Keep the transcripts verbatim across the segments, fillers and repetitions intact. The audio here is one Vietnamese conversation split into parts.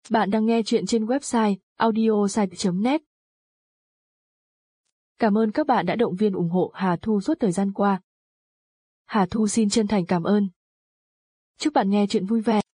Bạn đang nghe chuyện trên website audiosite chấm net. Cảm ơn các bạn đã động viên ủng hộ Hà Thu suốt thời gian qua. Hà Thu xin chân thành cảm ơn. Chúc bạn nghe chuyện vui vẻ.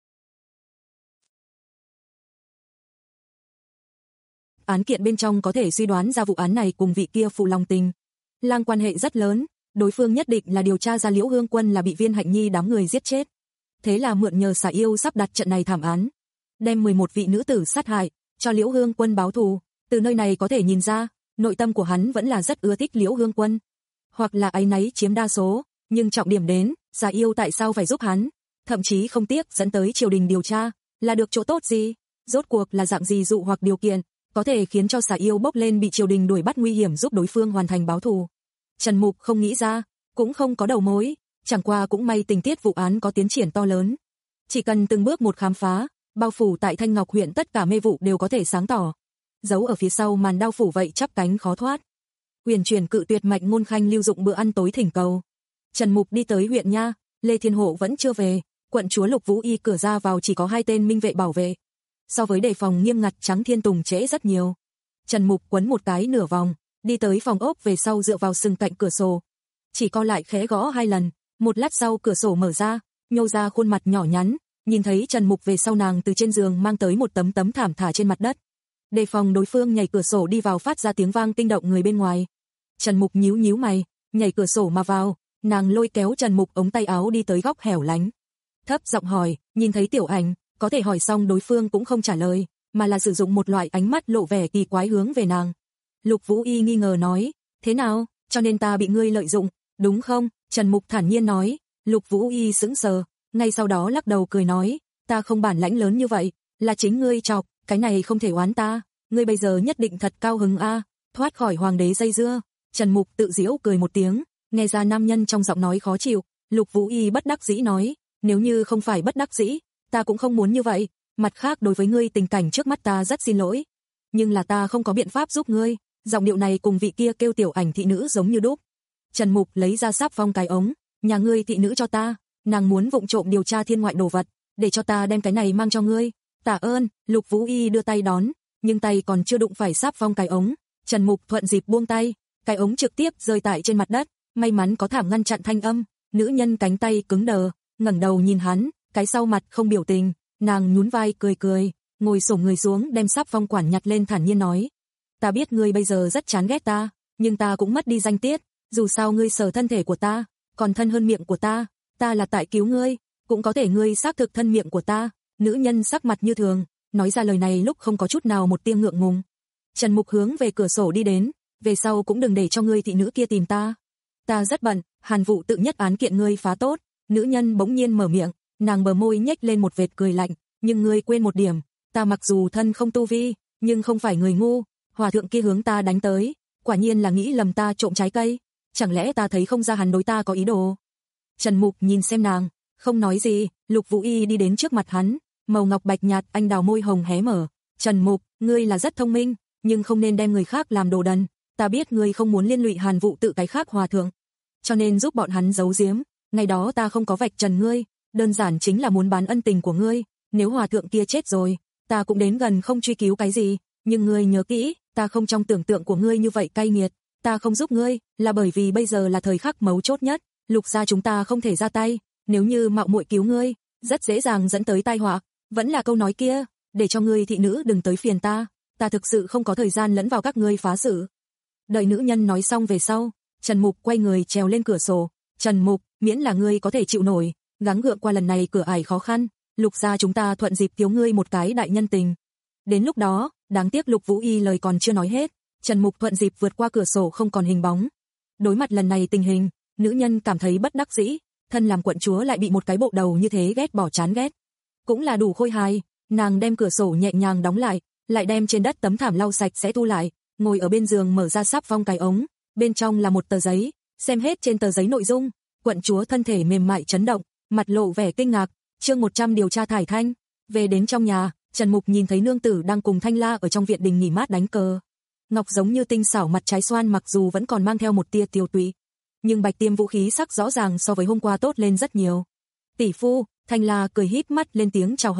Án kiện bên trong có thể suy đoán ra vụ án này cùng vị kia phụ lòng tình. Lang quan hệ rất lớn, đối phương nhất định là điều tra ra Liễu Hương Quân là bị Viên Hạnh Nhi đám người giết chết. Thế là mượn nhờ xà yêu sắp đặt trận này thảm án, đem mười một vị nữ tử sát hại, cho Liễu Hương Quân báo thù. Từ nơi này có thể nhìn ra, nội tâm của hắn vẫn là rất ưa thích Liễu Hương Quân. Hoặc là áy náy chiếm đa số, nhưng trọng điểm đến, xà yêu tại sao phải giúp hắn, thậm chí không tiếc dẫn tới triều đình điều tra, là được chỗ tốt gì? Rốt cuộc là dạng gì dụ hoặc điều kiện, có thể khiến cho xà yêu bốc lên bị triều đình đuổi bắt nguy hiểm giúp đối phương hoàn thành báo thù. Trần Mục không nghĩ ra, cũng không có đầu mối, chẳng qua cũng may tình tiết vụ án có tiến triển to lớn. Chỉ cần từng bước một khám phá, bao phủ tại Thanh Ngọc huyện tất cả mê vụ đều có thể sáng tỏ. Giấu ở phía sau màn đao phủ vậy chắp cánh khó thoát. Huyền truyền cự tuyệt Mạnh Ngôn Khanh lưu dụng bữa ăn tối thỉnh cầu. Trần Mục đi tới huyện nha, Lê Thiên Hộ vẫn chưa về, quận chúa Lục Vũ Y cửa ra vào chỉ có hai tên minh vệ bảo vệ. So với đề phòng nghiêm ngặt Trắng Thiên Tùng trễ rất nhiều. Trần Mục quấn một cái nửa vòng, đi tới phòng ốc về sau dựa vào sừng cạnh cửa sổ. Chỉ co lại khẽ gõ hai lần, một lát sau cửa sổ mở ra, nhô ra khuôn mặt nhỏ nhắn, nhìn thấy Trần Mục về sau nàng từ trên giường mang tới một tấm tấm thảm thả trên mặt đất. Đề phòng đối phương nhảy cửa sổ đi vào phát ra tiếng vang kinh động người bên ngoài. Trần Mục nhíu nhíu mày, nhảy cửa sổ mà vào, nàng lôi kéo Trần Mục ống tay áo đi tới góc hẻo lánh. Thấp giọng hỏi, nhìn thấy Tiểu Ảnh, có thể hỏi xong đối phương cũng không trả lời, mà là sử dụng một loại ánh mắt lộ vẻ kỳ quái hướng về nàng. Lục Vũ Y nghi ngờ nói, thế nào, cho nên ta bị ngươi lợi dụng, đúng không? Trần Mục thản nhiên nói. Lục Vũ Y sững sờ, ngay sau đó lắc đầu cười nói, ta không bản lãnh lớn như vậy, là chính ngươi chọc, cái này không thể oán ta, ngươi bây giờ nhất định thật cao hứng a, thoát khỏi hoàng đế dây dưa. Trần Mục tự giễu cười một tiếng, nghe ra nam nhân trong giọng nói khó chịu. Lục Vũ Y bất đắc dĩ nói, nếu như không phải bất đắc dĩ, ta cũng không muốn như vậy, mặt khác đối với ngươi tình cảnh trước mắt ta rất xin lỗi, nhưng là ta không có biện pháp giúp ngươi. Giọng điệu này cùng vị kia kêu Tiểu Ảnh thị nữ giống như đúc. Trần Mục lấy ra sáp phong cái ống, nhà ngươi thị nữ cho ta, nàng muốn vụng trộm điều tra thiên ngoại đồ vật, để cho ta đem cái này mang cho ngươi. Tạ ơn. Lục Vũ Y đưa tay đón, nhưng tay còn chưa đụng phải sáp phong cái ống, Trần Mục thuận dịp buông tay, cái ống trực tiếp rơi tại trên mặt đất, may mắn có thảm ngăn chặn thanh âm. Nữ nhân cánh tay cứng đờ, ngẩng đầu nhìn hắn, cái sau mặt không biểu tình, nàng nhún vai cười cười, ngồi xổm người xuống đem sáp phong quản nhặt lên thản nhiên nói, ta biết ngươi bây giờ rất chán ghét ta, nhưng ta cũng mất đi danh tiết, dù sao ngươi sờ thân thể của ta, còn thân hơn miệng của ta, ta là tại cứu ngươi, cũng có thể ngươi xác thực thân miệng của ta. Nữ nhân sắc mặt như thường, nói ra lời này lúc không có chút nào một tia ngượng ngùng. Trần Mục hướng về cửa sổ đi đến, về sau cũng đừng để cho ngươi thị nữ kia tìm ta. Ta rất bận, Hàn vụ tự nhất án kiện ngươi phá tốt. Nữ nhân bỗng nhiên mở miệng, nàng bờ môi nhếch lên một vệt cười lạnh, nhưng ngươi quên một điểm, ta mặc dù thân không tu vi, nhưng không phải người ngu, hòa thượng kia hướng ta đánh tới, quả nhiên là nghĩ lầm ta trộm trái cây, chẳng lẽ ta thấy không ra hắn đối ta có ý đồ. Trần Mục nhìn xem nàng, không nói gì. Lục Vũ Y đi đến trước mặt hắn, màu ngọc bạch nhạt anh đào môi hồng hé mở, Trần Mục, ngươi là rất thông minh, nhưng không nên đem người khác làm đồ đần, ta biết ngươi không muốn liên lụy Hàn vụ tự cái khác hòa thượng, cho nên giúp bọn hắn giấu giếm, ngày đó ta không có vạch trần ngươi, đơn giản chính là muốn bán ân tình của ngươi, nếu hòa thượng kia chết rồi, ta cũng đến gần không truy cứu cái gì, nhưng ngươi nhớ kỹ, ta không trong tưởng tượng của ngươi như vậy cay nghiệt, ta không giúp ngươi, là bởi vì bây giờ là thời khắc mấu chốt nhất, Lục gia chúng ta không thể ra tay, nếu như mạo muội cứu ngươi, rất dễ dàng dẫn tới tai họa, vẫn là câu nói kia, để cho ngươi thị nữ đừng tới phiền ta, ta thực sự không có thời gian lẫn vào các ngươi phá sự. Đợi nữ nhân nói xong về sau, Trần Mục quay người trèo lên cửa sổ, Trần Mục, miễn là ngươi có thể chịu nổi, gắng gượng qua lần này cửa ải khó khăn, Lục gia chúng ta thuận dịp thiếu ngươi một cái đại nhân tình. Đến lúc đó, đáng tiếc Lục Vũ Y lời còn chưa nói hết, Trần Mục thuận dịp vượt qua cửa sổ không còn hình bóng. Đối mặt lần này tình hình, nữ nhân cảm thấy bất đắc dĩ, thân làm quận chúa lại bị một cái bộ đầu như thế ghét bỏ chán ghét. Cũng là đủ khôi hài, nàng đem cửa sổ nhẹ nhàng đóng lại, lại đem trên đất tấm thảm lau sạch sẽ thu lại, ngồi ở bên giường mở ra sáp phong cái ống, bên trong là một tờ giấy, xem hết trên tờ giấy nội dung, quận chúa thân thể mềm mại chấn động, mặt lộ vẻ kinh ngạc. Chương một trăm điều tra Thải Thanh. Về đến trong nhà, Trần Mục nhìn thấy nương tử đang cùng Thanh La ở trong viện đình nghỉ mát đánh cờ. Ngọc giống như tinh xảo mặt trái xoan mặc dù vẫn còn mang theo một tia tiêu tụy, nhưng bạch tiêm vũ khí sắc rõ ràng so với hôm qua tốt lên rất nhiều. Tỷ phu, Thanh La cười híp mắt lên tiếng chào hỏi,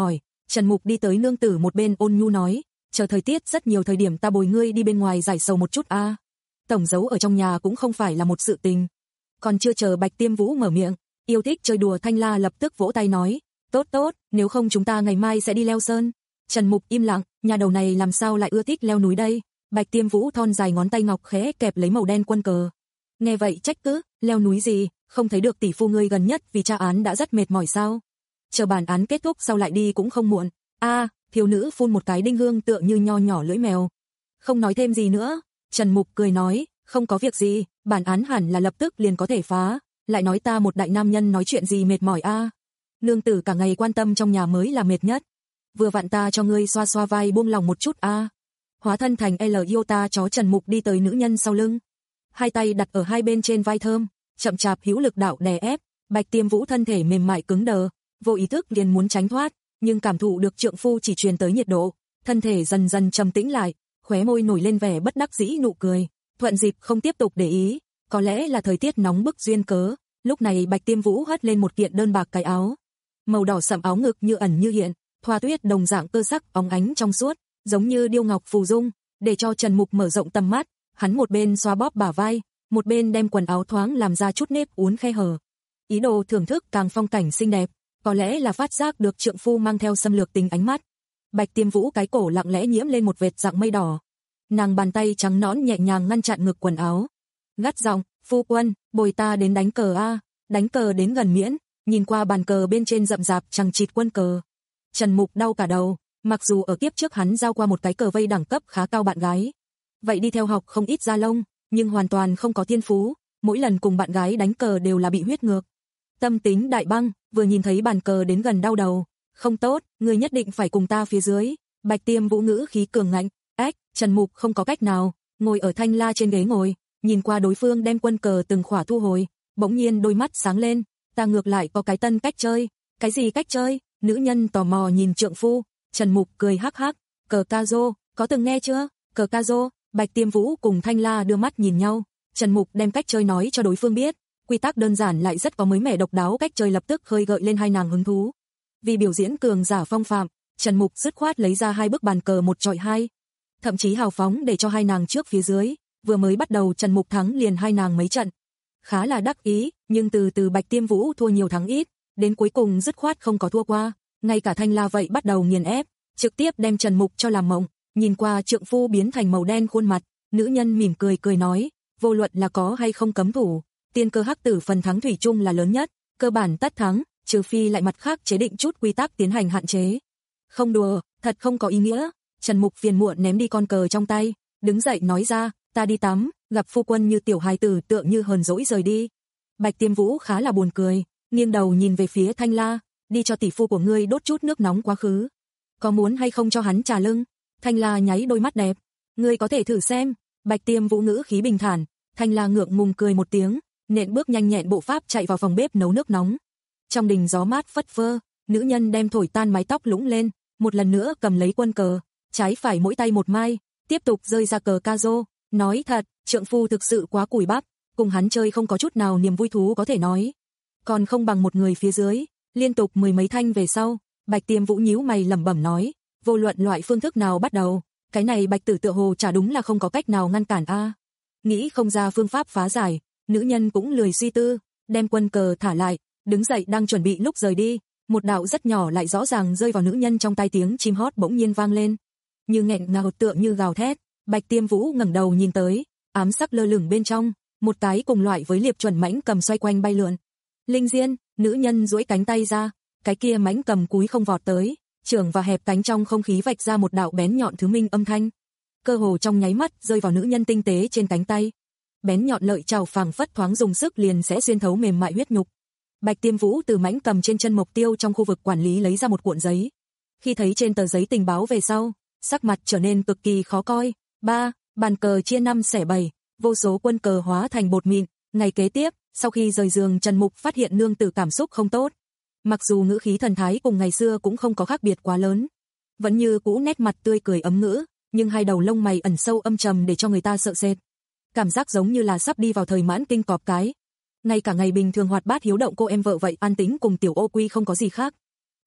Trần Mục đi tới nương tử một bên ôn nhu nói, chờ thời tiết rất nhiều thời điểm ta bồi ngươi đi bên ngoài giải sầu một chút a. À. Tổng giấu ở trong nhà cũng không phải là một sự tình. Còn chưa chờ Bạch Tiêm Vũ mở miệng, yêu thích chơi đùa Thanh La lập tức vỗ tay nói, tốt tốt, nếu không chúng ta ngày mai sẽ đi leo sơn. Trần Mục im lặng, nhà đầu này làm sao lại ưa thích leo núi đây. Bạch Tiêm Vũ thon dài ngón tay ngọc khẽ kẹp lấy màu đen quân cờ. Nghe vậy trách cứ, leo núi gì, không thấy được tỷ phu ngươi gần nhất vì tra án đã rất mệt mỏi sao? Chờ bản án kết thúc sau lại đi cũng không muộn. A, à, thiếu nữ phun một cái đinh hương tựa như nho nhỏ lưỡi mèo. Không nói thêm gì nữa, Trần Mục cười nói, không có việc gì, bản án hẳn là lập tức liền có thể phá, lại nói ta một đại nam nhân nói chuyện gì mệt mỏi a. À. Nương tử cả ngày quan tâm trong nhà mới là mệt nhất. Vừa vặn ta cho ngươi xoa xoa vai buông lòng một chút a. À. Hóa thân thành L Iota chó Trần Mục đi tới nữ nhân sau lưng. Hai tay đặt ở hai bên trên vai thơm, chậm chạp hữu lực đạo đè ép, Bạch Tiêm Vũ thân thể mềm mại cứng đờ, vô ý thức liền muốn tránh thoát, nhưng cảm thụ được trượng phu chỉ truyền tới nhiệt độ, thân thể dần dần trầm tĩnh lại, khóe môi nổi lên vẻ bất đắc dĩ nụ cười, thuận dịp không tiếp tục để ý, có lẽ là thời tiết nóng bức duyên cớ, lúc này Bạch Tiêm Vũ hất lên một kiện đơn bạc cái áo, màu đỏ sẫm áo ngực như ẩn như hiện, thoa tuyết đồng dạng cơ sắc óng ánh trong suốt, giống như điêu ngọc phù dung, để cho Trần Mục mở rộng tầm mắt, hắn một bên xoa bóp bả vai, một bên đem quần áo thoáng làm ra chút nếp uốn khe hở. Ý đồ thưởng thức càng phong cảnh xinh đẹp, có lẽ là phát giác được trượng phu mang theo xâm lược tình ánh mắt. Bạch Tiêm Vũ cái cổ lặng lẽ nhiễm lên một vệt dạng mây đỏ. Nàng bàn tay trắng nõn nhẹ nhàng ngăn chặn ngực quần áo. Gắt giọng, phu quân, bồi ta đến đánh cờ a, đánh cờ đến gần miễn, nhìn qua bàn cờ bên trên rậm rạp chằng chịt quân cờ. Trần Mục đau cả đầu, mặc dù ở kiếp trước hắn giao qua một cái cờ vây đẳng cấp khá cao bạn gái. Vậy đi theo học không ít da lông, nhưng hoàn toàn không có thiên phú, mỗi lần cùng bạn gái đánh cờ đều là bị huyết ngược. Tâm tính đại băng, vừa nhìn thấy bàn cờ đến gần đau đầu, không tốt, người nhất định phải cùng ta phía dưới. Bạch Tiêm Vũ ngữ khí cường ngạnh, ách, Trần Mục không có cách nào, ngồi ở Thanh La trên ghế ngồi, nhìn qua đối phương đem quân cờ từng khỏa thu hồi, bỗng nhiên đôi mắt sáng lên, ta ngược lại có cái tân cách chơi. Cái gì cách chơi? Nữ nhân tò mò nhìn trượng phu. Trần Mục cười hắc hắc, cờ ca rô, có từng nghe chưa? Cờ ca rô. Bạch Tiêm Vũ cùng Thanh La đưa mắt nhìn nhau, Trần Mục đem cách chơi nói cho đối phương biết, quy tắc đơn giản lại rất có mới mẻ độc đáo, cách chơi lập tức khơi gợi lên hai nàng hứng thú. Vì biểu diễn cường giả phong phạm, Trần Mục dứt khoát lấy ra hai bức bàn cờ một chọi hai, thậm chí hào phóng để cho hai nàng trước phía dưới, vừa mới bắt đầu Trần Mục thắng liền hai nàng mấy trận. Khá là đắc ý, nhưng từ từ Bạch Tiêm Vũ thua nhiều thắng ít, đến cuối cùng dứt khoát không có thua qua, ngay cả Thanh La vậy bắt đầu nghiền ép, trực tiếp đem Trần Mục cho làm mộng. Nhìn qua trượng phu biến thành màu đen khuôn mặt, nữ nhân mỉm cười cười nói, vô luận là có hay không cấm thủ, tiên cơ hắc tử phần thắng thủy chung là lớn nhất, cơ bản tất thắng, trừ phi lại mặt khác chế định chút quy tắc tiến hành hạn chế. Không đùa, thật không có ý nghĩa. Trần Mục phiền muộn ném đi con cờ trong tay, đứng dậy nói ra, ta đi tắm, gặp phu quân như tiểu hài tử tựa như hờn dỗi rời đi. Bạch Tiêm Vũ khá là buồn cười, nghiêng đầu nhìn về phía Thanh La, đi cho tỷ phu của ngươi đốt chút nước nóng quá khứ. Có muốn hay không cho hắn trà lưng? Thanh La nháy đôi mắt đẹp, ngươi có thể thử xem. Bạch Tiêm Vũ ngữ khí bình thản, Thanh La ngượng ngùng cười một tiếng, nện bước nhanh nhẹn bộ pháp chạy vào phòng bếp nấu nước nóng. Trong đình gió mát phất phơ, nữ nhân đem thổi tan mái tóc lũng lên, một lần nữa cầm lấy quân cờ, trái phải mỗi tay một mai, tiếp tục rơi ra cờ ca rô, nói thật, trượng phu thực sự quá cùi bắp, cùng hắn chơi không có chút nào niềm vui thú có thể nói. Còn không bằng một người phía dưới, liên tục mười mấy thanh về sau, Bạch Tiêm Vũ nhíu mày lẩm bẩm nói, vô luận loại phương thức nào bắt đầu, cái này Bạch Tử tựa hồ chả đúng là không có cách nào ngăn cản a. Nghĩ không ra phương pháp phá giải, nữ nhân cũng lười suy tư, đem quân cờ thả lại, đứng dậy đang chuẩn bị lúc rời đi, một đạo rất nhỏ lại rõ ràng rơi vào nữ nhân trong tai, tiếng chim hót bỗng nhiên vang lên, như nghẹn ngào tựa như gào thét. Bạch Tiêm Vũ ngẩng đầu nhìn tới, ám sắc lơ lửng bên trong, một cái cùng loại với liệp chuẩn mãnh cầm xoay quanh bay lượn. Linh Diên, nữ nhân duỗi cánh tay ra, cái kia mãnh cầm cúi không vọt tới, trưởng và hẹp cánh trong không khí vạch ra một đạo bén nhọn thứ minh âm thanh, cơ hồ trong nháy mắt rơi vào nữ nhân tinh tế trên cánh tay. Bén nhọn lợi chảo phảng phất thoáng dùng sức liền sẽ xuyên thấu mềm mại huyết nhục. Bạch Tiêm Vũ từ mãnh cầm trên chân mục tiêu trong khu vực quản lý lấy ra một cuộn giấy. Khi thấy trên tờ giấy tình báo về sau, sắc mặt trở nên cực kỳ khó coi. Ba, bàn cờ chia năm xẻ bảy, vô số quân cờ hóa thành bột mịn. Ngày kế tiếp, sau khi rời giường, Trần Mục phát hiện nương tử cảm xúc không tốt. Mặc dù ngữ khí thần thái cùng ngày xưa cũng không có khác biệt quá lớn, vẫn như cũ nét mặt tươi cười ấm ngữ, nhưng hai đầu lông mày ẩn sâu âm trầm để cho người ta sợ sệt. Cảm giác giống như là sắp đi vào thời mãn kinh cọp cái. Ngay cả ngày bình thường hoạt bát hiếu động cô em vợ vậy an tĩnh cùng tiểu ô quy không có gì khác biệt,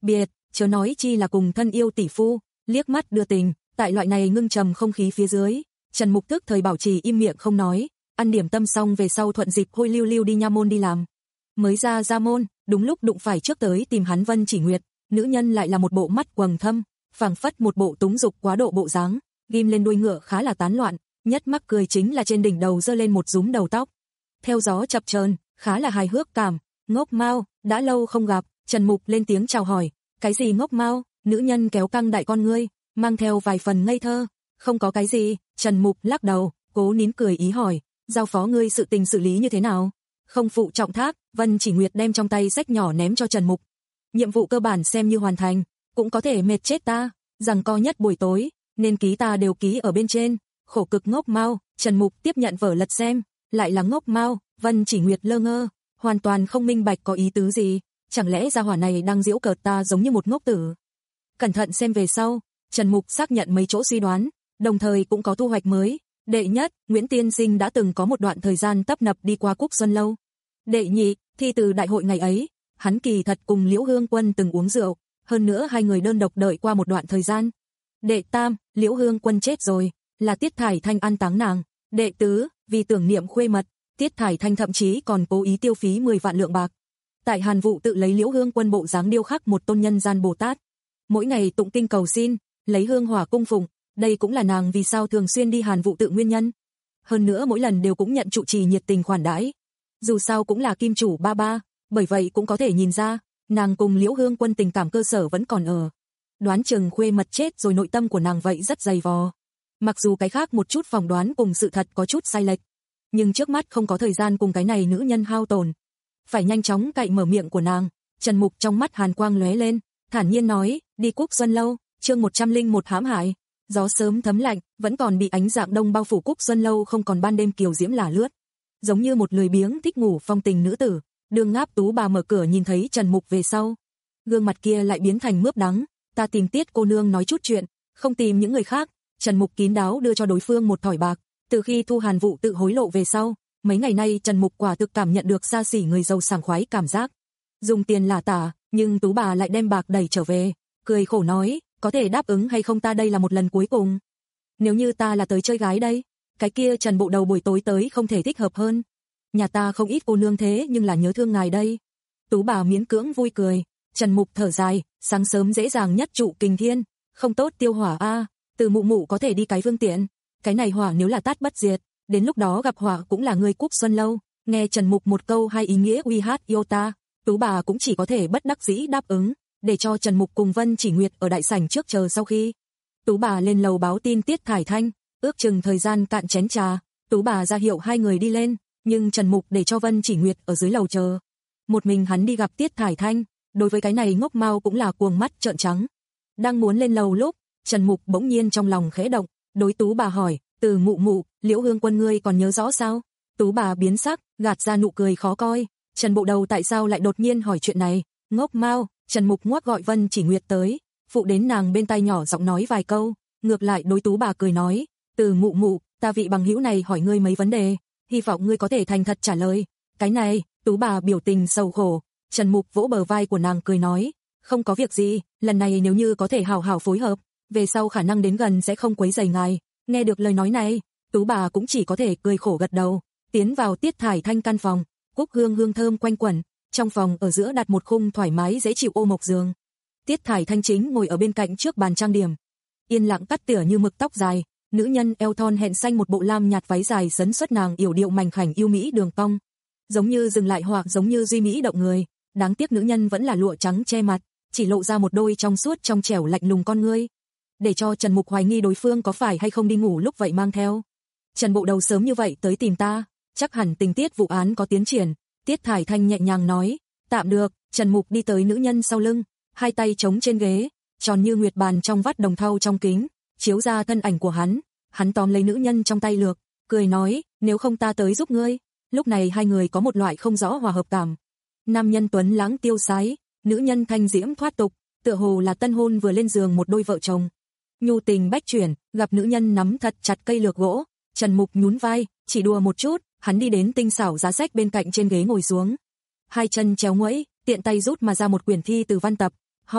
chớ nói chi là cùng thân yêu tỷ phu, liếc mắt đưa tình, tại loại này ngưng trầm không khí phía dưới, Trần Mục tức thời bảo trì im miệng không nói, ăn điểm tâm xong về sau thuận dịp hôi lưu lưu đi nha môn đi làm. Mới ra ra môn, đúng lúc đụng phải trước tới tìm hắn Vân Chỉ Nguyệt, nữ nhân lại là một bộ mắt quầng thâm, phảng phất một bộ túng dục quá độ bộ dáng, ghim lên đuôi ngựa khá là tán loạn, nhất mắc cười chính là trên đỉnh đầu giơ lên một rúm đầu tóc. Theo gió chập chờn, khá là hài hước cảm, ngốc Mao, đã lâu không gặp, Trần Mục lên tiếng chào hỏi, cái gì ngốc Mao, nữ nhân kéo căng đại con ngươi, mang theo vài phần ngây thơ, không có cái gì, Trần Mục lắc đầu, cố nín cười ý hỏi, giao phó ngươi sự tình xử lý như thế nào? Không phụ trọng thác, Vân Chỉ Nguyệt đem trong tay sách nhỏ ném cho Trần Mục. Nhiệm vụ cơ bản xem như hoàn thành, cũng có thể mệt chết ta, rằng co nhất buổi tối, nên ký ta đều ký ở bên trên, khổ cực ngốc Mao, Trần Mục tiếp nhận vở lật xem, lại là ngốc Mao, Vân Chỉ Nguyệt lơ ngơ, hoàn toàn không minh bạch có ý tứ gì, chẳng lẽ gia hỏa này đang giễu cợt ta giống như một ngốc tử. Cẩn thận xem về sau, Trần Mục xác nhận mấy chỗ suy đoán, đồng thời cũng có thu hoạch mới. Đệ nhất, Nguyễn Tiên Sinh đã từng có một đoạn thời gian tấp nập đi qua Cúc Xuân Lâu. Đệ nhị, thi từ đại hội ngày ấy, hắn kỳ thật cùng Liễu Hương Quân từng uống rượu, hơn nữa hai người đơn độc đợi qua một đoạn thời gian. Đệ tam, Liễu Hương Quân chết rồi, là Tiết Thải Thanh an táng nàng. Đệ tứ, vì tưởng niệm khuê mật, Tiết Thải Thanh thậm chí còn cố ý tiêu phí mười vạn lượng bạc. Tại Hàn Vụ tự lấy Liễu Hương Quân bộ dáng điêu khắc một tôn nhân gian Bồ Tát. Mỗi ngày tụng kinh cầu xin, lấy hương hỏa cung phụng, đây cũng là nàng vì sao thường xuyên đi Hàn Vụ tự nguyên nhân. Hơn nữa mỗi lần đều cũng nhận trụ trì nhiệt tình khoản đãi. Dù sao cũng là kim chủ ba ba, bởi vậy cũng có thể nhìn ra, nàng cùng Liễu Hương Quân tình cảm cơ sở vẫn còn ở. Đoán chừng khuê mật chết rồi nội tâm của nàng vậy rất dày vò. Mặc dù cái khác một chút phỏng đoán cùng sự thật có chút sai lệch, nhưng trước mắt không có thời gian cùng cái này nữ nhân hao tổn. Phải nhanh chóng cậy mở miệng của nàng, Trần Mục trong mắt hàn quang lóe lên, thản nhiên nói, đi Cúc Xuân Lâu, chương một trăm lẻ một hãm hại. Gió sớm thấm lạnh, vẫn còn bị ánh dạng đông bao phủ Cúc Xuân Lâu không còn ban đêm kiều diễm là lướt. Giống như một lười biếng thích ngủ phong tình nữ tử, Đường Ngáp Tú bà mở cửa nhìn thấy Trần Mục về sau. Gương mặt kia lại biến thành mướp đắng, ta tìm Tiết cô nương nói chút chuyện, không tìm những người khác. Trần Mục kín đáo đưa cho đối phương một thỏi bạc, từ khi thu Hàn Vụ tự hối lộ về sau, mấy ngày nay Trần Mục quả thực cảm nhận được xa xỉ người giàu sảng khoái cảm giác. Dùng tiền là tả, nhưng Tú bà lại đem bạc đẩy trở về, cười khổ nói, có thể đáp ứng hay không ta đây là một lần cuối cùng. Nếu như ta là tới chơi gái đây, cái kia Trần bộ đầu buổi tối tới không thể thích hợp hơn. Nhà ta không ít cô nương thế nhưng là nhớ thương ngài đây. Tú bà miễn cưỡng vui cười, Trần Mục thở dài, sáng sớm dễ dàng nhất trụ kình thiên, không tốt tiêu hỏa a, từ mụ mụ có thể đi cái phương tiện, cái này hỏa nếu là tát bất diệt, đến lúc đó gặp hỏa cũng là người Cúc Xuân Lâu. Nghe Trần Mục một câu hai ý nghĩa uy hát yêu ta, Tú bà cũng chỉ có thể bất đắc dĩ đáp ứng, để cho Trần Mục cùng Vân Chỉ Nguyệt ở đại sảnh trước chờ sau khi. Tú bà lên lầu báo tin Tiết Thải Thanh, ước chừng thời gian cạn chén trà, Tú bà ra hiệu hai người đi lên, nhưng Trần Mục để cho Vân Chỉ Nguyệt ở dưới lầu chờ. Một mình hắn đi gặp Tiết Thải Thanh, đối với cái này ngốc Mao cũng là cuồng mắt trợn trắng. Đang muốn lên lầu lúc, Trần Mục bỗng nhiên trong lòng khẽ động, đối Tú bà hỏi, từ mụ mụ, Liễu Hương Quân ngươi còn nhớ rõ sao? Tú bà biến sắc, gạt ra nụ cười khó coi, Trần bộ đầu tại sao lại đột nhiên hỏi chuyện này? Ngốc Mao, Trần Mục ngoắc gọi Vân Chỉ Nguyệt tới, phụ đến nàng bên tai nhỏ giọng nói vài câu, ngược lại đối Tú bà cười nói, từ mụ mụ, ta vị bằng hữu này hỏi ngươi mấy vấn đề, hy vọng ngươi có thể thành thật trả lời. Cái này, Tú bà biểu tình sầu khổ, Trần Mục vỗ bờ vai của nàng cười nói, không có việc gì, lần này nếu như có thể hảo hảo phối hợp, về sau khả năng đến gần sẽ không quấy rầy ngài. Nghe được lời nói này, Tú bà cũng chỉ có thể cười khổ gật đầu, tiến vào Tiết Thải Thanh căn phòng, cúc hương hương thơm quanh quẩn, trong phòng ở giữa đặt một khung thoải mái dễ chịu ô mộc giường. Tiết Thải Thanh chính ngồi ở bên cạnh trước bàn trang điểm, yên lặng cắt tỉa như mực tóc dài, nữ nhân eo thon hẹn xanh một bộ lam nhạt váy dài sấn xuất nàng yểu điệu mảnh khảnh yêu mỹ đường cong, giống như dừng lại hoặc giống như duy mỹ động người. Đáng tiếc nữ nhân vẫn là lụa trắng che mặt, chỉ lộ ra một đôi trong suốt trong trẻo lạnh lùng con ngươi, để cho Trần Mục hoài nghi đối phương có phải hay không đi ngủ lúc vậy mang theo. Trần bộ đầu sớm như vậy tới tìm ta, chắc hẳn tình tiết vụ án có tiến triển. Tiết Thải Thanh nhẹ nhàng nói, tạm được. Trần Mục đi tới nữ nhân sau lưng, hai tay chống trên ghế, tròn như nguyệt bàn trong vắt đồng thau trong kính, chiếu ra thân ảnh của hắn. Hắn tóm lấy nữ nhân trong tay lược, cười nói, nếu không ta tới giúp ngươi. Lúc này hai người có một loại không rõ hòa hợp cảm. Nam nhân tuấn lãng tiêu sái, nữ nhân thanh diễm thoát tục, tựa hồ là tân hôn vừa lên giường một đôi vợ chồng. Nhu tình bách chuyển, gặp nữ nhân nắm thật chặt cây lược gỗ, Trần Mục nhún vai, chỉ đùa một chút, hắn đi đến tinh xảo giá sách bên cạnh trên ghế ngồi xuống. Hai chân chéo nguẫy, tiện tay rút mà ra một quyển thi từ văn tập, hỏi,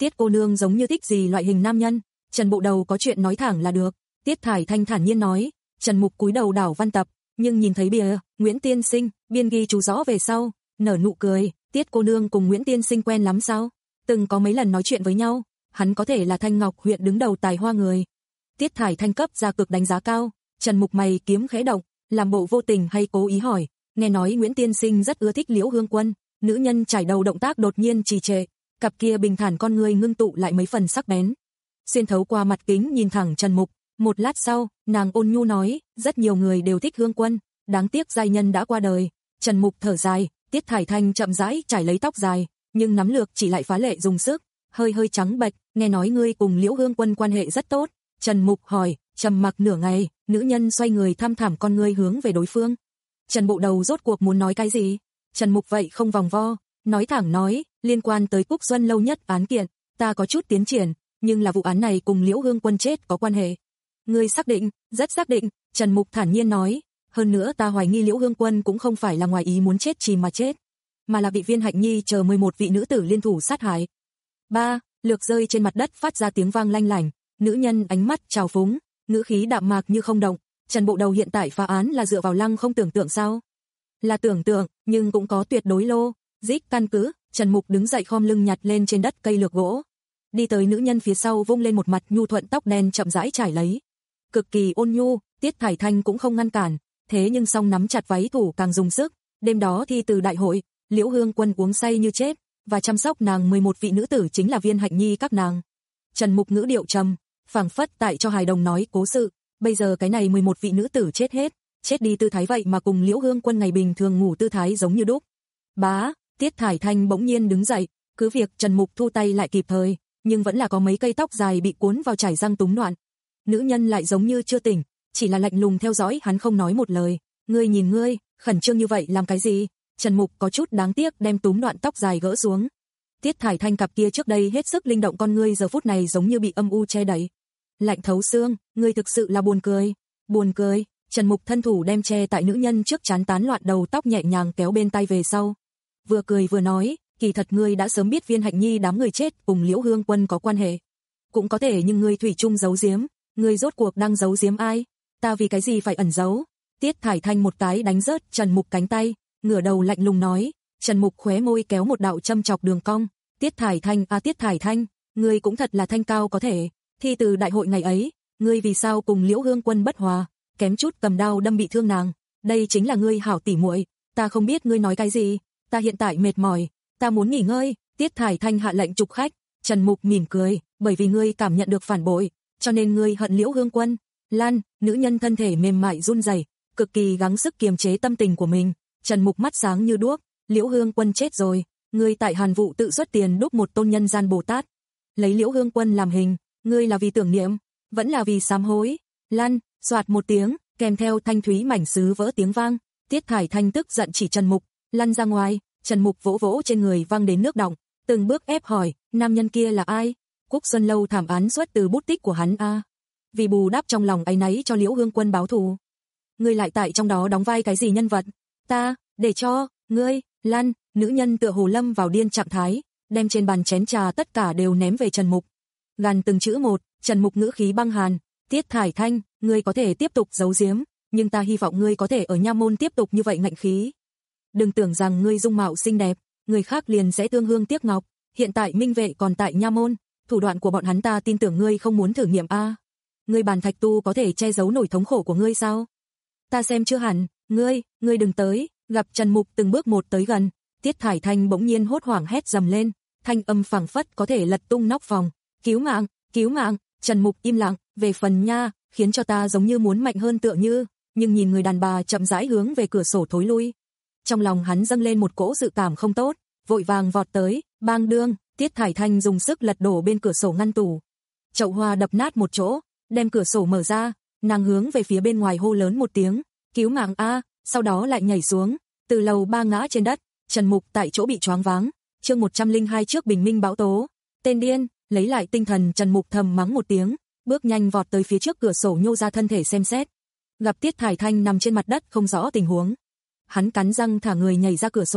Tiết cô nương giống như thích gì loại hình nam nhân, Trần Bộ Đầu có chuyện nói thẳng là được. Tiết Thải Thanh thản nhiên nói. Trần Mục cúi đầu đảo văn tập, nhưng nhìn thấy bìa Nguyễn Tiên Sinh, biên ghi chú rõ về sau, nở nụ cười. Tiết cô nương cùng Nguyễn Tiên Sinh quen lắm sao? Từng có mấy lần nói chuyện với nhau, hắn có thể là Thanh Ngọc huyện đứng đầu tài hoa người. Tiết Thải Thanh cấp ra cực đánh giá cao. Trần Mục mày kiếm khẽ động, làm bộ vô tình hay cố ý hỏi, nghe nói Nguyễn Tiên Sinh rất ưa thích Liễu Hương Quân. Nữ nhân trải đầu động tác đột nhiên trì trệ, cặp kia bình thản con người ngưng tụ lại mấy phần sắc bén. Xuyên thấu qua mặt kính nhìn thẳng Trần Mục, một lát sau, nàng ôn nhu nói, rất nhiều người đều thích Hương Quân, đáng tiếc giai nhân đã qua đời. Trần Mục thở dài, Tiết Thải Thanh chậm rãi trải lấy tóc dài, nhưng nắm lược chỉ lại phá lệ dùng sức, hơi hơi trắng bệch, nghe nói ngươi cùng Liễu Hương Quân quan hệ rất tốt. Trần Mục hỏi, trầm mặc nửa ngày, nữ nhân xoay người thăm thẳm con ngươi hướng về đối phương. Trần Bộ Đầu rốt cuộc muốn nói cái gì? Trần Mục vậy không vòng vo, nói thẳng nói, liên quan tới Cúc Xuân lâu nhất án kiện, ta có chút tiến triển, nhưng là vụ án này cùng Liễu Hương Quân chết có quan hệ. Ngươi xác định? Rất xác định, Trần Mục thản nhiên nói, hơn nữa ta hoài nghi Liễu Hương Quân cũng không phải là ngoài ý muốn chết chỉ mà chết, mà là bị Viên Hạnh Nhi chờ mười một vị nữ tử liên thủ sát hại. Ba, lược rơi trên mặt đất phát ra tiếng vang lanh lảnh, nữ nhân ánh mắt trào phúng, ngữ khí đạm mạc như không động. Trần Bộ Đầu hiện tại phá án là dựa vào lăng không tưởng tượng sao? Là tưởng tượng, nhưng cũng có tuyệt đối lô, dích căn cứ. Trần Mục đứng dậy khom lưng nhặt lên trên đất cây lược gỗ, đi tới nữ nhân phía sau vung lên một mặt nhu thuận tóc đen chậm rãi trải lấy, cực kỳ ôn nhu. Tiết Thải Thanh cũng không ngăn cản, thế nhưng song nắm chặt váy thủ càng dùng sức. Đêm đó thi từ đại hội, Liễu Hương Quân uống say như chết, và chăm sóc nàng mười một vị nữ tử chính là Viên Hạnh Nhi các nàng. Trần Mục ngữ điệu trầm, phảng phất tại cho hài đồng nói cố sự. Bây giờ cái này mười một vị nữ tử chết hết, chết đi tư thái vậy mà cùng Liễu Hương Quân ngày bình thường ngủ tư thái giống như đúc. Bá, Tiết Thải Thanh bỗng nhiên đứng dậy, cứ việc Trần Mục thu tay lại kịp thời, nhưng vẫn là có mấy cây tóc dài bị cuốn vào chải răng túng đoạn. Nữ nhân lại giống như chưa tỉnh, chỉ là lạnh lùng theo dõi hắn không nói một lời. Ngươi nhìn ngươi, khẩn trương như vậy làm cái gì? Trần Mục có chút đáng tiếc đem túm đoạn tóc dài gỡ xuống. Tiết Thải Thanh cặp kia trước đây hết sức linh động con ngươi giờ phút này giống như bị âm u che đậy. Lạnh thấu xương, ngươi thực sự là buồn cười. Buồn cười. Trần Mục thân thủ đem che tại nữ nhân trước trán tán loạn đầu tóc nhẹ nhàng kéo bên tai về sau. Vừa cười vừa nói, kỳ thật ngươi đã sớm biết Viên Hạnh Nhi đám người chết cùng Liễu Hương Quân có quan hệ. Cũng có thể nhưng ngươi thủy chung giấu giếm, ngươi rốt cuộc đang giấu giếm ai? Ta vì cái gì phải ẩn giấu? Tiết Thải Thanh một cái đánh rớt Trần Mục cánh tay, ngửa đầu lạnh lùng nói. Trần Mục khóe môi kéo một đạo châm chọc đường cong. Tiết Thải Thanh à Tiết Thải Thanh, ngươi cũng thật là thanh cao có thể. Thi từ đại hội ngày ấy, ngươi vì sao cùng Liễu Hương Quân bất hòa, kém chút cầm đao đâm bị thương nàng. Đây chính là ngươi hảo tỉ muội. Ta không biết ngươi nói cái gì, ta hiện tại mệt mỏi, ta muốn nghỉ ngơi. Tiết Thải Thanh hạ lệnh trục khách. Trần Mục mỉm cười, bởi vì ngươi cảm nhận được phản bội, cho nên ngươi hận Liễu Hương Quân. Lan, nữ nhân thân thể mềm mại run rẩy, cực kỳ gắng sức kiềm chế tâm tình của mình. Trần Mục mắt sáng như đuốc, Liễu Hương Quân chết rồi, ngươi tại Hàn Vụ tự xuất tiền đúc một tôn nhân gian Bồ Tát, lấy Liễu Hương Quân làm hình, ngươi là vì tưởng niệm, vẫn là vì sám hối? Lan, xoạt một tiếng, kèm theo thanh thúy mảnh sứ vỡ tiếng vang, Tiết Thải Thanh tức giận chỉ Trần Mục, lăn ra ngoài. Trần Mục vỗ vỗ trên người văng đến nước đọng, từng bước ép hỏi, nam nhân kia là ai? Cúc Xuân lâu thảm án xuất từ bút tích của hắn a. À. Vì bù đắp trong lòng áy náy cho Liễu Hương Quân báo thù. Ngươi lại tại trong đó đóng vai cái gì nhân vật? Ta, để cho, ngươi, Lan, nữ nhân tựa hồ lâm vào điên trạng thái, đem trên bàn chén trà tất cả đều ném về Trần Mục. Gàn từng chữ một, Trần Mục ngữ khí băng hàn, Tiết Thải Thanh, ngươi có thể tiếp tục giấu giếm, nhưng ta hy vọng ngươi có thể ở nha môn tiếp tục như vậy ngạnh khí. Đừng tưởng rằng ngươi dung mạo xinh đẹp, người khác liền sẽ tương hương tiếc ngọc, hiện tại Minh Vệ còn tại nha môn, thủ đoạn của bọn hắn ta tin tưởng ngươi không muốn thử nghiệm a. À. Ngươi bàn thạch tu có thể che giấu nổi thống khổ của ngươi sao? Ta xem chưa hẳn, ngươi, ngươi đừng tới. Gặp Trần Mục từng bước một tới gần, Tiết Thải Thanh bỗng nhiên hốt hoảng hét dầm lên, thanh âm phảng phất có thể lật tung nóc phòng. Cứu mạng, cứu mạng! Trần Mục im lặng, về phần nha, khiến cho ta giống như muốn mạnh hơn tựa như, nhưng nhìn người đàn bà chậm rãi hướng về cửa sổ thối lui. Trong lòng hắn dâng lên một cỗ dự cảm không tốt, vội vàng vọt tới, bang đương, Tiết Thải Thanh dùng sức lật đổ bên cửa sổ ngăn tủ. Chậu hoa đập nát một chỗ, đem cửa sổ mở ra, nàng hướng về phía bên ngoài hô lớn một tiếng, cứu mạng a, sau đó lại nhảy xuống, từ lầu ba ngã trên đất. Trần Mục tại chỗ bị choáng váng. Chương một trăm lẻ hai trước bình minh bão tố. Tên điên, lấy lại tinh thần Trần Mục thầm mắng một tiếng, bước nhanh vọt tới phía trước cửa sổ nhô ra thân thể xem xét. Gặp Tiết Thải Thanh nằm trên mặt đất không rõ tình huống. Hắn cắn răng thả người nhảy ra cửa sổ,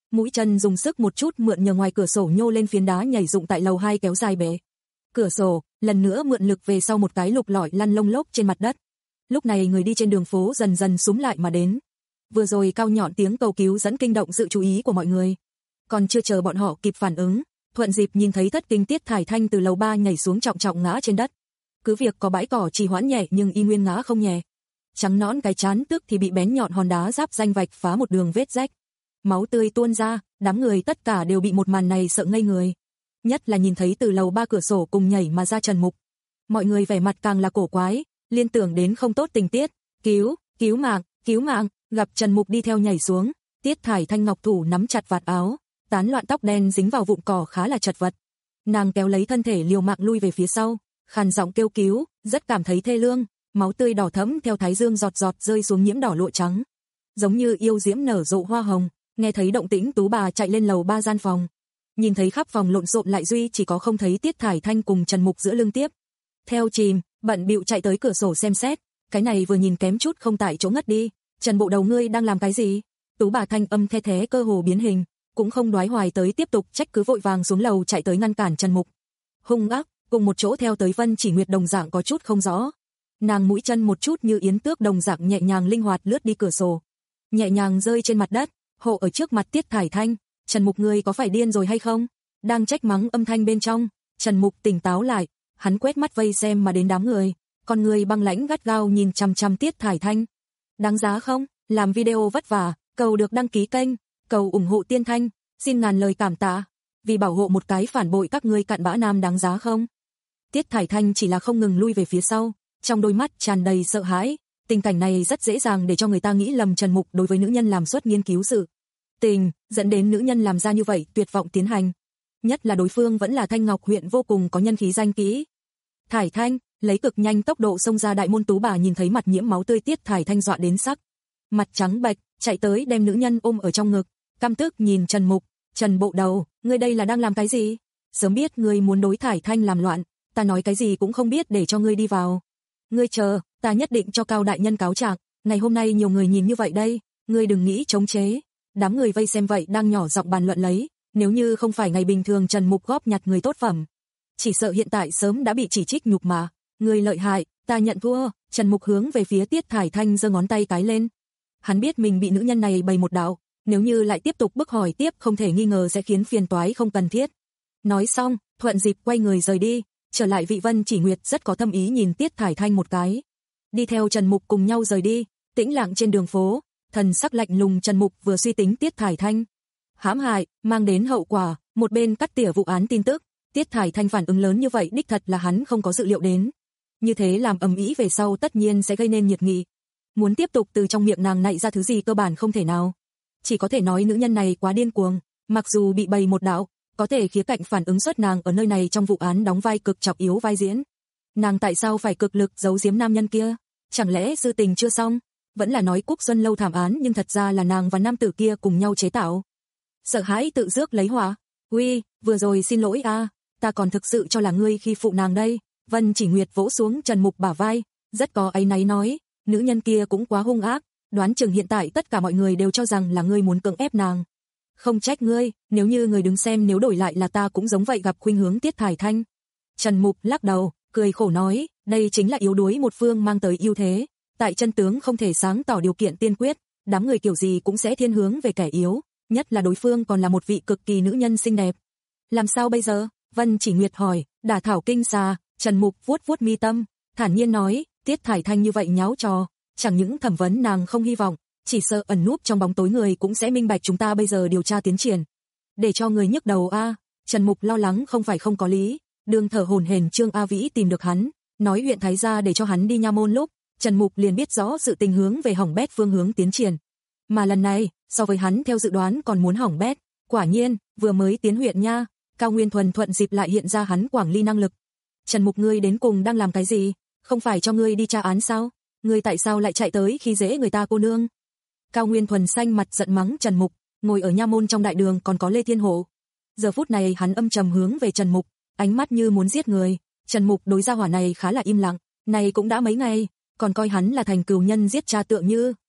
mũi chân dùng sức một chút mượn nhờ ngoài cửa sổ nhô lên phiến đá nhảy dụng tại lầu hai kéo dài bể. Cửa sổ, lần nữa mượn lực về sau một cái lục lọi lăn lông lốc trên mặt đất. Lúc này người đi trên đường phố dần dần xúm lại mà đến. Vừa rồi cao nhọn tiếng cầu cứu dẫn kinh động sự chú ý của mọi người. Còn chưa chờ bọn họ kịp phản ứng, thuận dịp nhìn thấy thất kinh Tiết Thải Thanh từ lầu ba nhảy xuống trọng trọng ngã trên đất. Cứ việc có bãi cỏ trì hoãn nhẹ nhưng y nguyên ngã không nhẹ. Trắng nõn cái trán tức thì bị bén nhọn hòn đá giáp ranh vạch phá một đường vết rách. Máu tươi tuôn ra, đám người tất cả đều bị một màn này sợ ngây người. Nhất là nhìn thấy từ lầu ba cửa sổ cùng nhảy mà ra Trần Mục. Mọi người vẻ mặt càng là cổ quái, liên tưởng đến không tốt tình tiết. Cứu, cứu mạng, cứu mạng, gặp Trần Mục đi theo nhảy xuống. Tiết Thải Thanh ngọc thủ nắm chặt vạt áo, tán loạn tóc đen dính vào vụn cỏ khá là chật vật. Nàng kéo lấy thân thể liều mạng lui về phía sau, khàn giọng kêu cứu, rất cảm thấy thê lương, máu tươi đỏ thẫm theo thái dương giọt giọt rơi xuống nhiễm đỏ lụa trắng. Giống như yêu diễm nở rộ hoa hồng, nghe thấy động tĩnh Tú bà chạy lên lầu ba gian phòng. Nhìn thấy khắp phòng lộn xộn lại duy chỉ có không thấy Tiết Thải Thanh cùng Trần Mục giữa lưng tiếp. Theo chìm, bận bịu chạy tới cửa sổ xem xét, cái này vừa nhìn kém chút không tại chỗ ngất đi. Trần bộ đầu ngươi đang làm cái gì? Tú bà thanh âm the thế cơ hồ biến hình, cũng không đoái hoài tới tiếp tục trách cứ vội vàng xuống lầu chạy tới ngăn cản Trần Mục. Hung ác, cùng một chỗ theo tới Vân Chỉ Nguyệt đồng dạng có chút không rõ. Nàng mũi chân một chút như yến tước đồng dạng nhẹ nhàng linh hoạt lướt đi cửa sổ, nhẹ nhàng rơi trên mặt đất, hộ ở trước mặt Tiết Thải Thanh. Trần Mục ngươi có phải điên rồi hay không? Đang trách mắng âm thanh bên trong, Trần Mục tỉnh táo lại, hắn quét mắt vây xem mà đến đám người, con người băng lãnh gắt gao nhìn chằm chằm Tiết Thải Thanh. Đáng giá không? Làm video vất vả, cầu được đăng ký kênh, cầu ủng hộ Tiên Thanh, xin ngàn lời cảm tạ. Vì bảo hộ một cái phản bội các ngươi cặn bã nam đáng giá không? Tiết Thải Thanh chỉ là không ngừng lui về phía sau, trong đôi mắt tràn đầy sợ hãi. Tình cảnh này rất dễ dàng để cho người ta nghĩ lầm Trần Mục đối với nữ nhân làm suất nghiên cứu sự tình, dẫn đến nữ nhân làm ra như vậy tuyệt vọng tiến hành. Nhất là đối phương vẫn là Thanh Ngọc huyện vô cùng có nhân khí danh kỹ. Thải Thanh, lấy cực nhanh tốc độ xông ra đại môn. Tú bà nhìn thấy mặt nhiễm máu tươi Tiết Thải Thanh dọa đến sắc mặt trắng bệch, chạy tới đem nữ nhân ôm ở trong ngực, căm tức nhìn Trần Mục. Trần bộ đầu, ngươi đây là đang làm cái gì? Sớm biết ngươi muốn đối Thải Thanh làm loạn, ta nói cái gì cũng không biết để cho ngươi đi vào. Ngươi chờ, ta nhất định cho Cao đại nhân cáo trạng, ngày hôm nay nhiều người nhìn như vậy đây, ngươi đừng nghĩ chống chế. Đám người vây xem vậy đang nhỏ giọng bàn luận lấy, nếu như không phải ngày bình thường Trần Mục góp nhặt người tốt phẩm, chỉ sợ hiện tại sớm đã bị chỉ trích nhục mạ. Ngươi lợi hại, ta nhận thua. Trần Mục hướng về phía Tiết Thải Thanh giơ ngón tay cái lên. Hắn biết mình bị nữ nhân này bày một đạo, nếu như lại tiếp tục bức hỏi tiếp không thể nghi ngờ sẽ khiến phiền toái không cần thiết. Nói xong, thuận dịp quay người rời đi, trở lại vị Vân Chỉ Nguyệt rất có thâm ý nhìn Tiết Thải Thanh một cái. Đi theo Trần Mục cùng nhau rời đi, tĩnh lặng trên đường phố, thần sắc lạnh lùng Trần Mục vừa suy tính Tiết Thải Thanh hãm hại, mang đến hậu quả, một bên cắt tỉa vụ án tin tức. Tiết Thải Thanh phản ứng lớn như vậy đích thật là hắn không có dự liệu đến. Như thế làm ầm ĩ về sau tất nhiên sẽ gây nên nhiệt nghị. Muốn tiếp tục từ trong miệng nàng nạy ra thứ gì cơ bản không thể nào. Chỉ có thể nói nữ nhân này quá điên cuồng, mặc dù bị bày một đạo, có thể khía cạnh phản ứng xuất nàng ở nơi này trong vụ án đóng vai cực trọng yếu vai diễn. Nàng tại sao phải cực lực giấu giếm nam nhân kia? Chẳng lẽ sự tình chưa xong? Vẫn là nói Cúc Xuân lâu thảm án nhưng thật ra là nàng và nam tử kia cùng nhau chế tạo. Sợ hãi tự rước lấy họa. Uy, vừa rồi xin lỗi a, ta còn thực sự cho là ngươi khi phụ nàng đây. Vân Chỉ Nguyệt vỗ xuống Trần Mục bả vai, rất có áy náy nói, nữ nhân kia cũng quá hung ác, đoán chừng hiện tại tất cả mọi người đều cho rằng là ngươi muốn cưỡng ép nàng. Không trách ngươi, nếu như người đứng xem nếu đổi lại là ta cũng giống vậy gặp khuynh hướng Tiết Thải Thanh. Trần Mục lắc đầu, cười khổ nói, đây chính là yếu đuối một phương mang tới ưu thế, tại chân tướng không thể sáng tỏ điều kiện tiên quyết, đám người kiểu gì cũng sẽ thiên hướng về kẻ yếu, nhất là đối phương còn là một vị cực kỳ nữ nhân xinh đẹp. Làm sao bây giờ? Vân Chỉ Nguyệt hỏi, đả thảo kinh xà. Trần Mục vuốt vuốt mi tâm, thản nhiên nói, Tiết Thải Thanh như vậy nháo trò, chẳng những thẩm vấn nàng không hy vọng, chỉ sợ ẩn núp trong bóng tối người cũng sẽ minh bạch chúng ta bây giờ điều tra tiến triển. Để cho người nhức đầu a. Trần Mục lo lắng không phải không có lý, đường thở hổn hển Trương A Vĩ tìm được hắn, nói huyện Thái gia để cho hắn đi nha môn lúc, Trần Mục liền biết rõ sự tình hướng về hỏng bét phương hướng tiến triển. Mà lần này, so với hắn theo dự đoán còn muốn hỏng bét, quả nhiên, vừa mới tiến huyện nha, Cao Nguyên Thuần thuận dịp lại hiện ra hắn Quảng Ly năng lực. Trần Mục ngươi đến cùng đang làm cái gì? Không phải cho ngươi đi tra án sao? Ngươi tại sao lại chạy tới khi dễ người ta cô nương? Cao Nguyên Thuần xanh mặt giận mắng Trần Mục, ngồi ở nha môn trong đại đường còn có Lê Thiên Hộ. Giờ phút này hắn âm trầm hướng về Trần Mục, ánh mắt như muốn giết người. Trần Mục đối gia hỏa này khá là im lặng, này cũng đã mấy ngày, còn coi hắn là thành cừu nhân giết cha tựa như,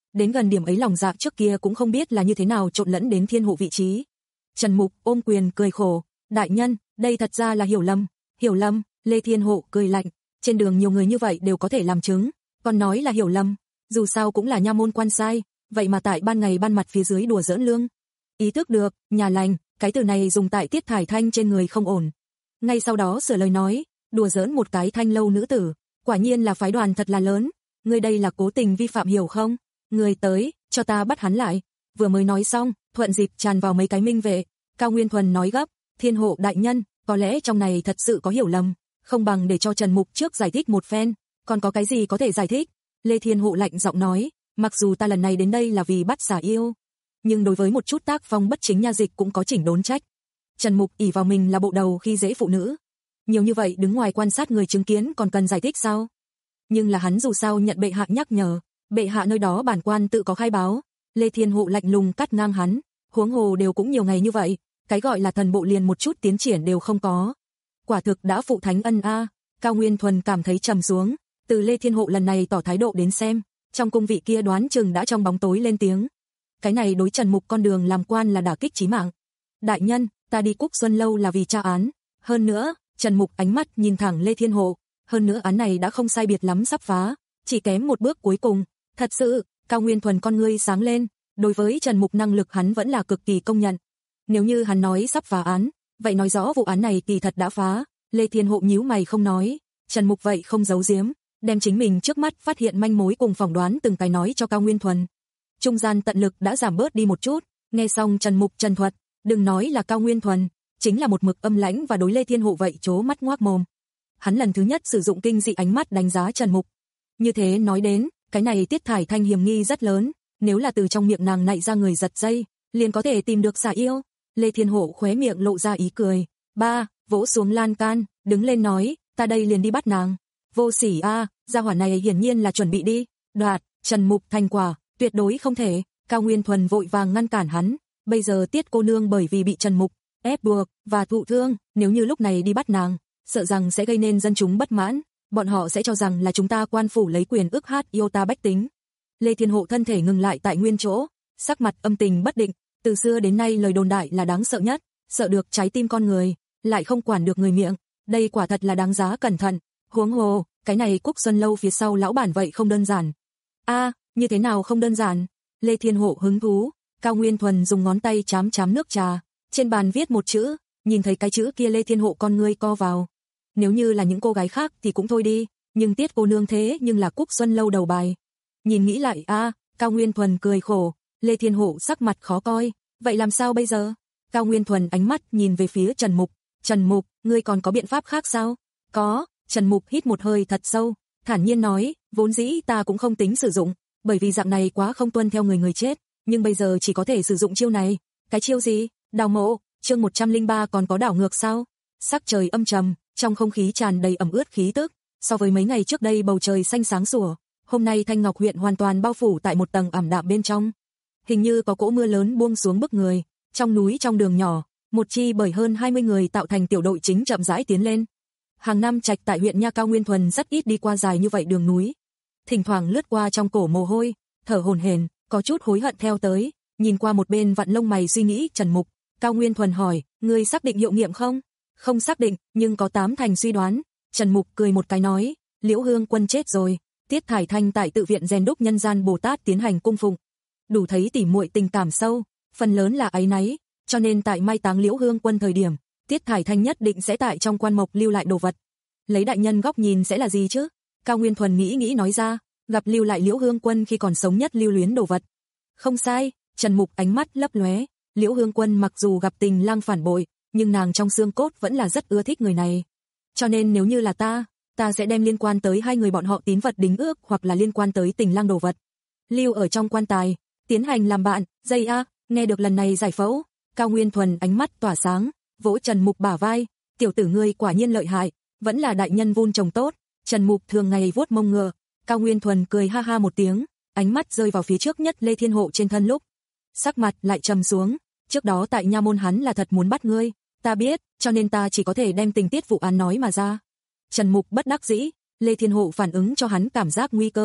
Đến gần điểm ấy lòng dạ trước kia cũng không biết là như thế nào trộn lẫn đến thiên hộ vị trí. Trần Mục ôm quyền cười khổ, đại nhân, đây thật ra là hiểu lầm. Hiểu lầm, Lê Thiên Hộ cười lạnh, trên đường nhiều người như vậy đều có thể làm chứng, còn nói là hiểu lầm, dù sao cũng là nha môn quan sai, vậy mà tại ban ngày ban mặt phía dưới đùa giỡn lương. Ý thức được, nhà lành, cái từ này dùng tại Tiết Thải Thanh trên người không ổn. Ngay sau đó sửa lời nói, đùa giỡn một cái thanh lâu nữ tử, quả nhiên là phái đoàn thật là lớn, ngươi đây là cố tình vi phạm hiểu không? Người tới, cho ta bắt hắn lại. Vừa mới nói xong, thuận dịp tràn vào mấy cái minh vệ. Cao Nguyên Thuần nói gấp, Thiên Hộ đại nhân, có lẽ trong này thật sự có hiểu lầm, không bằng để cho Trần Mục trước giải thích một phen, còn có cái gì có thể giải thích? Lê Thiên Hộ lạnh giọng nói, mặc dù ta lần này đến đây là vì bắt xà yêu, nhưng đối với một chút tác phong bất chính nha dịch cũng có chỉnh đốn trách. Trần Mục ỷ vào mình là bộ đầu khi dễ phụ nữ, nhiều như vậy đứng ngoài quan sát người chứng kiến còn cần giải thích sao? Nhưng là hắn dù sao nhận bệ hạ nhắc nhở, bệ hạ nơi đó bản quan tự có khai báo. Lê Thiên Hộ lạnh lùng cắt ngang hắn, huống hồ đều cũng nhiều ngày như vậy, cái gọi là thần bộ liền một chút tiến triển đều không có. Quả thực đã phụ thánh ân a. Cao Nguyên Thuần cảm thấy trầm xuống, từ Lê Thiên Hộ lần này tỏ thái độ đến xem, trong cung vị kia đoán chừng đã trong bóng tối lên tiếng. Cái này đối Trần Mục con đường làm quan là đả kích chí mạng. Đại nhân, ta đi Cúc Xuân lâu là vì tra án, hơn nữa, Trần Mục ánh mắt nhìn thẳng Lê Thiên Hộ, hơn nữa án này đã không sai biệt lắm sắp phá, chỉ kém một bước cuối cùng. Thật sự, Cao Nguyên Thuần con ngươi sáng lên, đối với Trần Mục năng lực hắn vẫn là cực kỳ công nhận. Nếu như hắn nói sắp phá án, vậy nói rõ vụ án này kỳ thật đã phá. Lê Thiên Hộ nhíu mày không nói, Trần Mục vậy không giấu giếm, đem chính mình trước mắt phát hiện manh mối cùng phỏng đoán từng cái nói cho Cao Nguyên Thuần. Trung gian tận lực đã giảm bớt đi một chút, nghe xong Trần Mục trần thuật, đừng nói là Cao Nguyên Thuần, chính là một mực âm lãnh và đối Lê Thiên Hộ vậy chố mắt ngoác mồm. Hắn lần thứ nhất sử dụng kinh dị ánh mắt đánh giá Trần Mục. Như thế nói đến, cái này Tiết Thải Thanh hiểm nghi rất lớn, nếu là từ trong miệng nàng nạy ra người giật dây, liền có thể tìm được xà yêu. Lê Thiên Hộ khóe miệng lộ ra ý cười, ba, vỗ xuống lan can, đứng lên nói, ta đây liền đi bắt nàng. Vô sỉ a, gia hỏa này hiển nhiên là chuẩn bị đi đoạt Trần Mục thành quả, tuyệt đối không thể. Cao Nguyên Thuần vội vàng ngăn cản hắn, bây giờ Tiết cô nương bởi vì bị Trần Mục ép buộc và thụ thương, nếu như lúc này đi bắt nàng, sợ rằng sẽ gây nên dân chúng bất mãn, bọn họ sẽ cho rằng là chúng ta quan phủ lấy quyền ức hát yêu ta bách tính. Lê Thiên Hộ thân thể ngừng lại tại nguyên chỗ, sắc mặt âm tình bất định, từ xưa đến nay lời đồn đại là đáng sợ nhất, sợ được trái tim con người, lại không quản được người miệng, đây quả thật là đáng giá cẩn thận. Huống hồ, cái này Cúc Xuân lâu phía sau lão bản vậy không đơn giản. A, như thế nào không đơn giản? Lê Thiên Hộ hứng thú, Cao Nguyên Thuần dùng ngón tay chám chám nước trà, trên bàn viết một chữ, nhìn thấy cái chữ kia Lê Thiên Hộ con ngươi co vào. Nếu như là những cô gái khác thì cũng thôi đi, nhưng Tiết cô nương thế nhưng là Cúc Xuân lâu đầu bài. Nhìn nghĩ lại a, à, Cao Nguyên Thuần cười khổ, Lê Thiên Hộ sắc mặt khó coi, vậy làm sao bây giờ? Cao Nguyên Thuần ánh mắt nhìn về phía Trần Mục, Trần Mục, ngươi còn có biện pháp khác sao? Có, Trần Mục hít một hơi thật sâu, thản nhiên nói, vốn dĩ ta cũng không tính sử dụng, bởi vì dạng này quá không tuân theo người người chết, nhưng bây giờ chỉ có thể sử dụng chiêu này. Cái chiêu gì? Đào mộ, chương một trăm lẻ ba còn có đảo ngược sao? Sắc trời âm trầm, trong không khí tràn đầy ẩm ướt khí tức, so với mấy ngày trước đây bầu trời xanh sáng sủa, hôm nay Thanh Ngọc huyện hoàn toàn bao phủ tại một tầng ảm đạm bên trong. Hình như có cỗ mưa lớn buông xuống bức người, trong núi trong đường nhỏ, một chi bởi hơn hai mươi người tạo thành tiểu đội chính chậm rãi tiến lên. Hàng năm trạch tại huyện Nha Cao Nguyên Thuần rất ít đi qua dài như vậy đường núi, thỉnh thoảng lướt qua trong cổ mồ hôi, thở hổn hển, có chút hối hận theo tới, nhìn qua một bên vặn lông mày suy nghĩ Trần Mục. Cao Nguyên Thuần hỏi, ngươi xác định hiệu nghiệm không? Không xác định, nhưng có tám thành suy đoán. Trần Mục cười một cái nói, Liễu Hương Quân chết rồi, Tiết Thải Thanh tại tự viện rèn đúc nhân gian Bồ Tát tiến hành cung phụng, đủ thấy tỉ muội tình cảm sâu, phần lớn là áy náy, cho nên tại mai táng Liễu Hương Quân thời điểm, Tiết Thải Thanh nhất định sẽ tại trong quan mộc lưu lại đồ vật. Lấy đại nhân góc nhìn sẽ là gì chứ? Cao Nguyên Thuần nghĩ nghĩ nói ra, gặp lưu lại Liễu Hương Quân khi còn sống nhất lưu luyến đồ vật. Không sai, Trần Mục ánh mắt lấp lóe, Liễu Hương Quân mặc dù gặp tình lang phản bội, nhưng nàng trong xương cốt vẫn là rất ưa thích người này. Cho nên nếu như là ta, ta sẽ đem liên quan tới hai người bọn họ tín vật đính ước hoặc là liên quan tới tình lang đồ vật, lưu ở trong quan tài, tiến hành làm bạn. Dây a, nghe được lần này giải phẫu, Cao Nguyên Thuần ánh mắt tỏa sáng, vỗ Trần Mục bả vai, tiểu tử ngươi quả nhiên lợi hại, vẫn là đại nhân vun trồng tốt. Trần Mục thường ngày vuốt mông ngựa, Cao Nguyên Thuần cười ha ha một tiếng, ánh mắt rơi vào phía trước nhất Lê Thiên Hộ trên thân lúc, sắc mặt lại trầm xuống, trước đó tại nha môn hắn là thật muốn bắt ngươi, ta biết, cho nên ta chỉ có thể đem tình tiết vụ án nói mà ra. Trần Mục bất đắc dĩ, Lê Thiên Hộ phản ứng cho hắn cảm giác nguy cơ,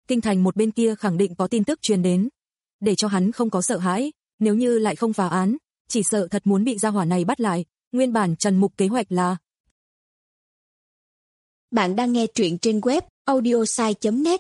kinh thành một bên kia khẳng định có tin tức truyền đến. Để cho hắn không có sợ hãi, nếu như lại không phá án, chỉ sợ thật muốn bị gia hỏa này bắt lại. Nguyên bản Trần Mục kế hoạch là... Bạn đang nghe truyện trên web audiosai chấm net.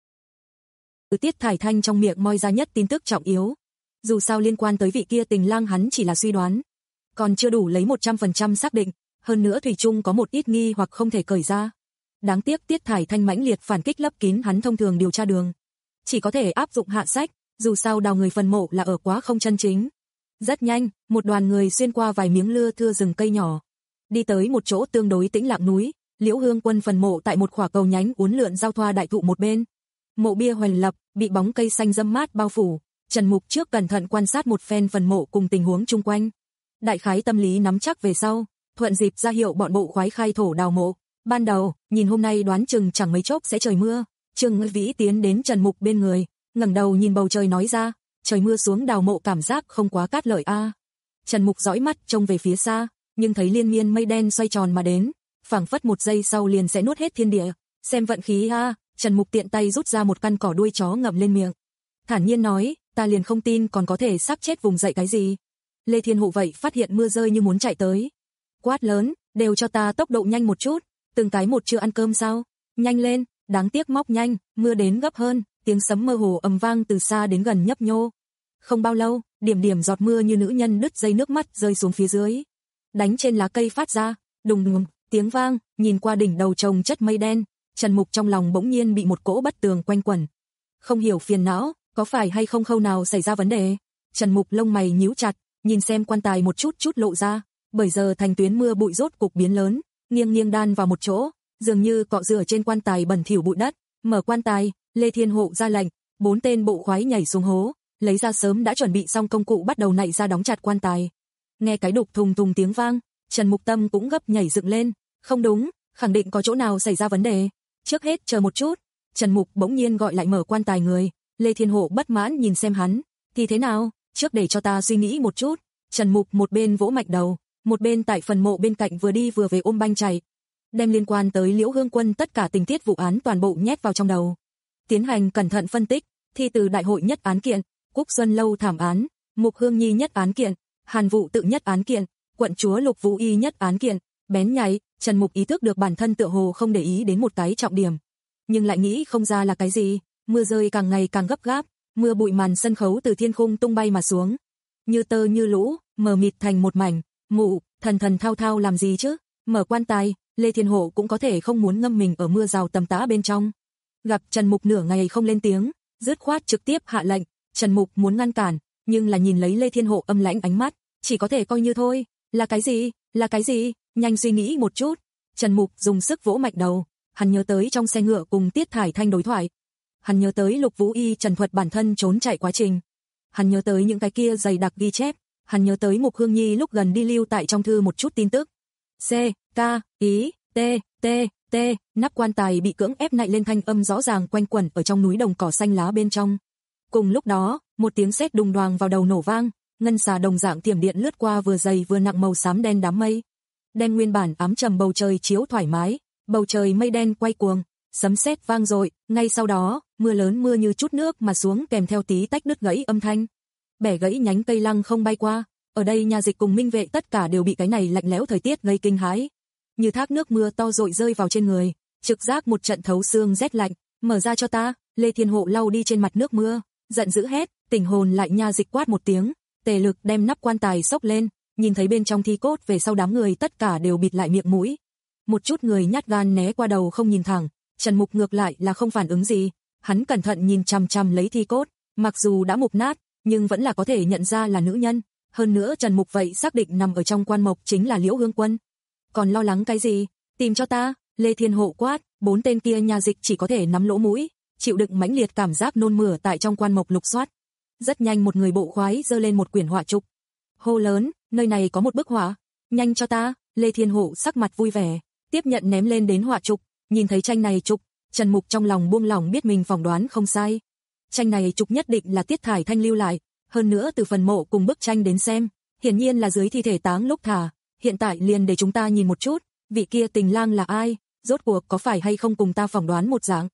Từ Tiết Thải Thanh trong miệng moi ra nhất tin tức trọng yếu. Dù sao liên quan tới vị kia tình lang hắn chỉ là suy đoán, còn chưa đủ lấy một trăm phần trăm xác định, hơn nữa thủy chung có một ít nghi hoặc không thể cởi ra. Đáng tiếc Tiết Thải Thanh mãnh liệt phản kích lấp kín hắn thông thường điều tra đường. Chỉ có thể áp dụng hạ sách, dù sao đào người phần mộ là ở quá không chân chính. Rất nhanh, một đoàn người xuyên qua vài miếng lưa thưa rừng cây nhỏ, đi tới một chỗ tương đối tĩnh lặng núi. Liễu Hương Quân phần mộ tại một khỏa cầu nhánh uốn lượn giao thoa đại thụ một bên. Mộ bia hoành lập, bị bóng cây xanh râm mát bao phủ. Trần Mục trước cẩn thận quan sát một phen phần mộ cùng tình huống chung quanh. Đại khái tâm lý nắm chắc về sau, thuận dịp ra hiệu bọn bộ khoái khai thổ đào mộ. Ban đầu, nhìn hôm nay đoán chừng chẳng mấy chốc sẽ trời mưa. Trương Vĩ tiến đến Trần Mục bên người, ngẩng đầu nhìn bầu trời nói ra, trời mưa xuống đào mộ cảm giác không quá cát lợi a. À. Trần Mục dõi mắt trông về phía xa, nhưng thấy liên miên mây đen xoay tròn mà đến, phảng phất một giây sau liền sẽ nuốt hết thiên địa. Xem vận khí a. À. Trần Mục tiện tay rút ra một căn cỏ đuôi chó ngậm lên miệng, thản nhiên nói, ta liền không tin còn có thể xác chết vùng dậy cái gì. Lê Thiên Hộ vậy phát hiện mưa rơi như muốn chạy tới, quát lớn, đều cho ta tốc độ nhanh một chút, từng cái một chưa ăn cơm sao, nhanh lên. Đáng tiếc móc nhanh, mưa đến gấp hơn, tiếng sấm mơ hồ ầm vang từ xa đến gần nhấp nhô. Không bao lâu, điểm điểm giọt mưa như nữ nhân đứt dây nước mắt rơi xuống phía dưới, đánh trên lá cây phát ra đùng đùng tiếng vang. Nhìn qua đỉnh đầu chồng chất mây đen, Trần Mục trong lòng bỗng nhiên bị một cỗ bất tường quanh quẩn. Không hiểu phiền não, có phải hay không khâu nào xảy ra vấn đề? Trần Mục lông mày nhíu chặt, nhìn xem quan tài một chút chút lộ ra, bởi giờ thành tuyến mưa bụi rốt cục biến lớn, nghiêng nghiêng đan vào một chỗ, dường như cọ rửa trên quan tài bẩn thỉu bụi đất. Mở quan tài, Lê Thiên Hộ ra lệnh, bốn tên bộ khoái nhảy xuống hố, lấy ra sớm đã chuẩn bị xong công cụ bắt đầu nạy ra đóng chặt quan tài. Nghe cái đục thùng thùng tiếng vang, Trần Mục tâm cũng gấp nhảy dựng lên, không đúng, khẳng định có chỗ nào xảy ra vấn đề. Trước hết chờ một chút. Trần Mục bỗng nhiên gọi lại mở quan tài người. Lê Thiên Hộ bất mãn nhìn xem hắn, thì thế nào, trước để cho ta suy nghĩ một chút. Trần Mục một bên vỗ mạch đầu, một bên tại phần mộ bên cạnh vừa đi vừa về ôm banh chảy, đem liên quan tới Liễu Hương Quân tất cả tình tiết vụ án toàn bộ nhét vào trong đầu, tiến hành cẩn thận phân tích. Thi từ đại hội nhất án kiện, Cúc Xuân lâu thảm án, Mục Hương Nhi nhất án kiện, Hàn Vụ Tự nhất án kiện, quận chúa Lục Vũ Y nhất án kiện. Bén nhạy, Trần Mục ý thức được bản thân tựa hồ không để ý đến một cái trọng điểm, nhưng lại nghĩ không ra là cái gì. Mưa rơi càng ngày càng gấp gáp, mưa bụi màn sân khấu từ thiên khung tung bay mà xuống, như tơ như lũ, mờ mịt thành một mảnh. Mụ, thần thần thao thao làm gì chứ? Mở quan tài, Lê Thiên Hộ cũng có thể không muốn ngâm mình ở mưa rào tầm tã bên trong. Gặp Trần Mục nửa ngày không lên tiếng, dứt khoát trực tiếp hạ lệnh. Trần Mục muốn ngăn cản, nhưng là nhìn lấy Lê Thiên Hộ âm lãnh ánh mắt, chỉ có thể coi như thôi. Là cái gì? Là cái gì? Nhanh suy nghĩ một chút. Trần Mục dùng sức vỗ mạch đầu, hắn nhớ tới trong xe ngựa cùng Tiết Thải Thanh đối thoại, hắn nhớ tới Lục Vũ Y trần thuật bản thân trốn chạy quá trình, hắn nhớ tới những cái kia dày đặc ghi chép, hắn nhớ tới Mục Hương Nhi lúc gần đi lưu tại trong thư một chút tin tức. C, K, Ý, T, T, T, nắp quan tài bị cưỡng ép nạy lên, thanh âm rõ ràng quanh quẩn ở trong núi đồng cỏ xanh lá bên trong. Cùng lúc đó, một tiếng sét đùng đoàng vào đầu nổ vang, ngân xà đồng dạng thiểm điện lướt qua vừa dày vừa nặng màu xám đen đám mây, đem nguyên bản ám trầm bầu trời chiếu thoải mái. Bầu trời mây đen quay cuồng, sấm sét vang dội, ngay sau đó, mưa lớn mưa như chút nước mà xuống kèm theo tí tách đứt gãy âm thanh. Bẻ gãy nhánh cây lăng không bay qua, ở đây nhà dịch cùng minh vệ tất cả đều bị cái này lạnh lẽo thời tiết gây kinh hãi. Như thác nước mưa to dội rơi vào trên người, trực giác một trận thấu xương rét lạnh. Mở ra cho ta. Lê Thiên Hộ lau đi trên mặt nước mưa, giận dữ hét, tỉnh hồn lại. Nha dịch quát một tiếng, tề lực đem nắp quan tài xốc lên, nhìn thấy bên trong thi cốt về sau đám người tất cả đều bịt lại miệng mũi. Một chút người nhát gan né qua đầu không nhìn thẳng, Trần Mục ngược lại là không phản ứng gì, hắn cẩn thận nhìn chằm chằm lấy thi cốt, mặc dù đã mục nát, nhưng vẫn là có thể nhận ra là nữ nhân, hơn nữa Trần Mục vậy xác định nằm ở trong quan mộc chính là Liễu Hương Quân. Còn lo lắng cái gì, tìm cho ta. Lê Thiên Hộ quát, bốn tên kia nhà dịch chỉ có thể nắm lỗ mũi, chịu đựng mãnh liệt cảm giác nôn mửa tại trong quan mộc lục soát. Rất nhanh một người bộ khoái giơ lên một quyển họa trục, hô lớn, nơi này có một bức họa, nhanh cho ta. Lê Thiên Hộ sắc mặt vui vẻ, tiếp nhận ném lên đến họa trục, nhìn thấy tranh này trục, Trần Mục trong lòng buông lỏng, biết mình phỏng đoán không sai. Tranh này trục nhất định là Tiết Thải Thanh lưu lại, hơn nữa từ phần mộ cùng bức tranh đến xem, hiển nhiên là dưới thi thể táng lúc thả. Hiện tại liền để chúng ta nhìn một chút, vị kia tình lang là ai, rốt cuộc có phải hay không cùng ta phỏng đoán một dạng.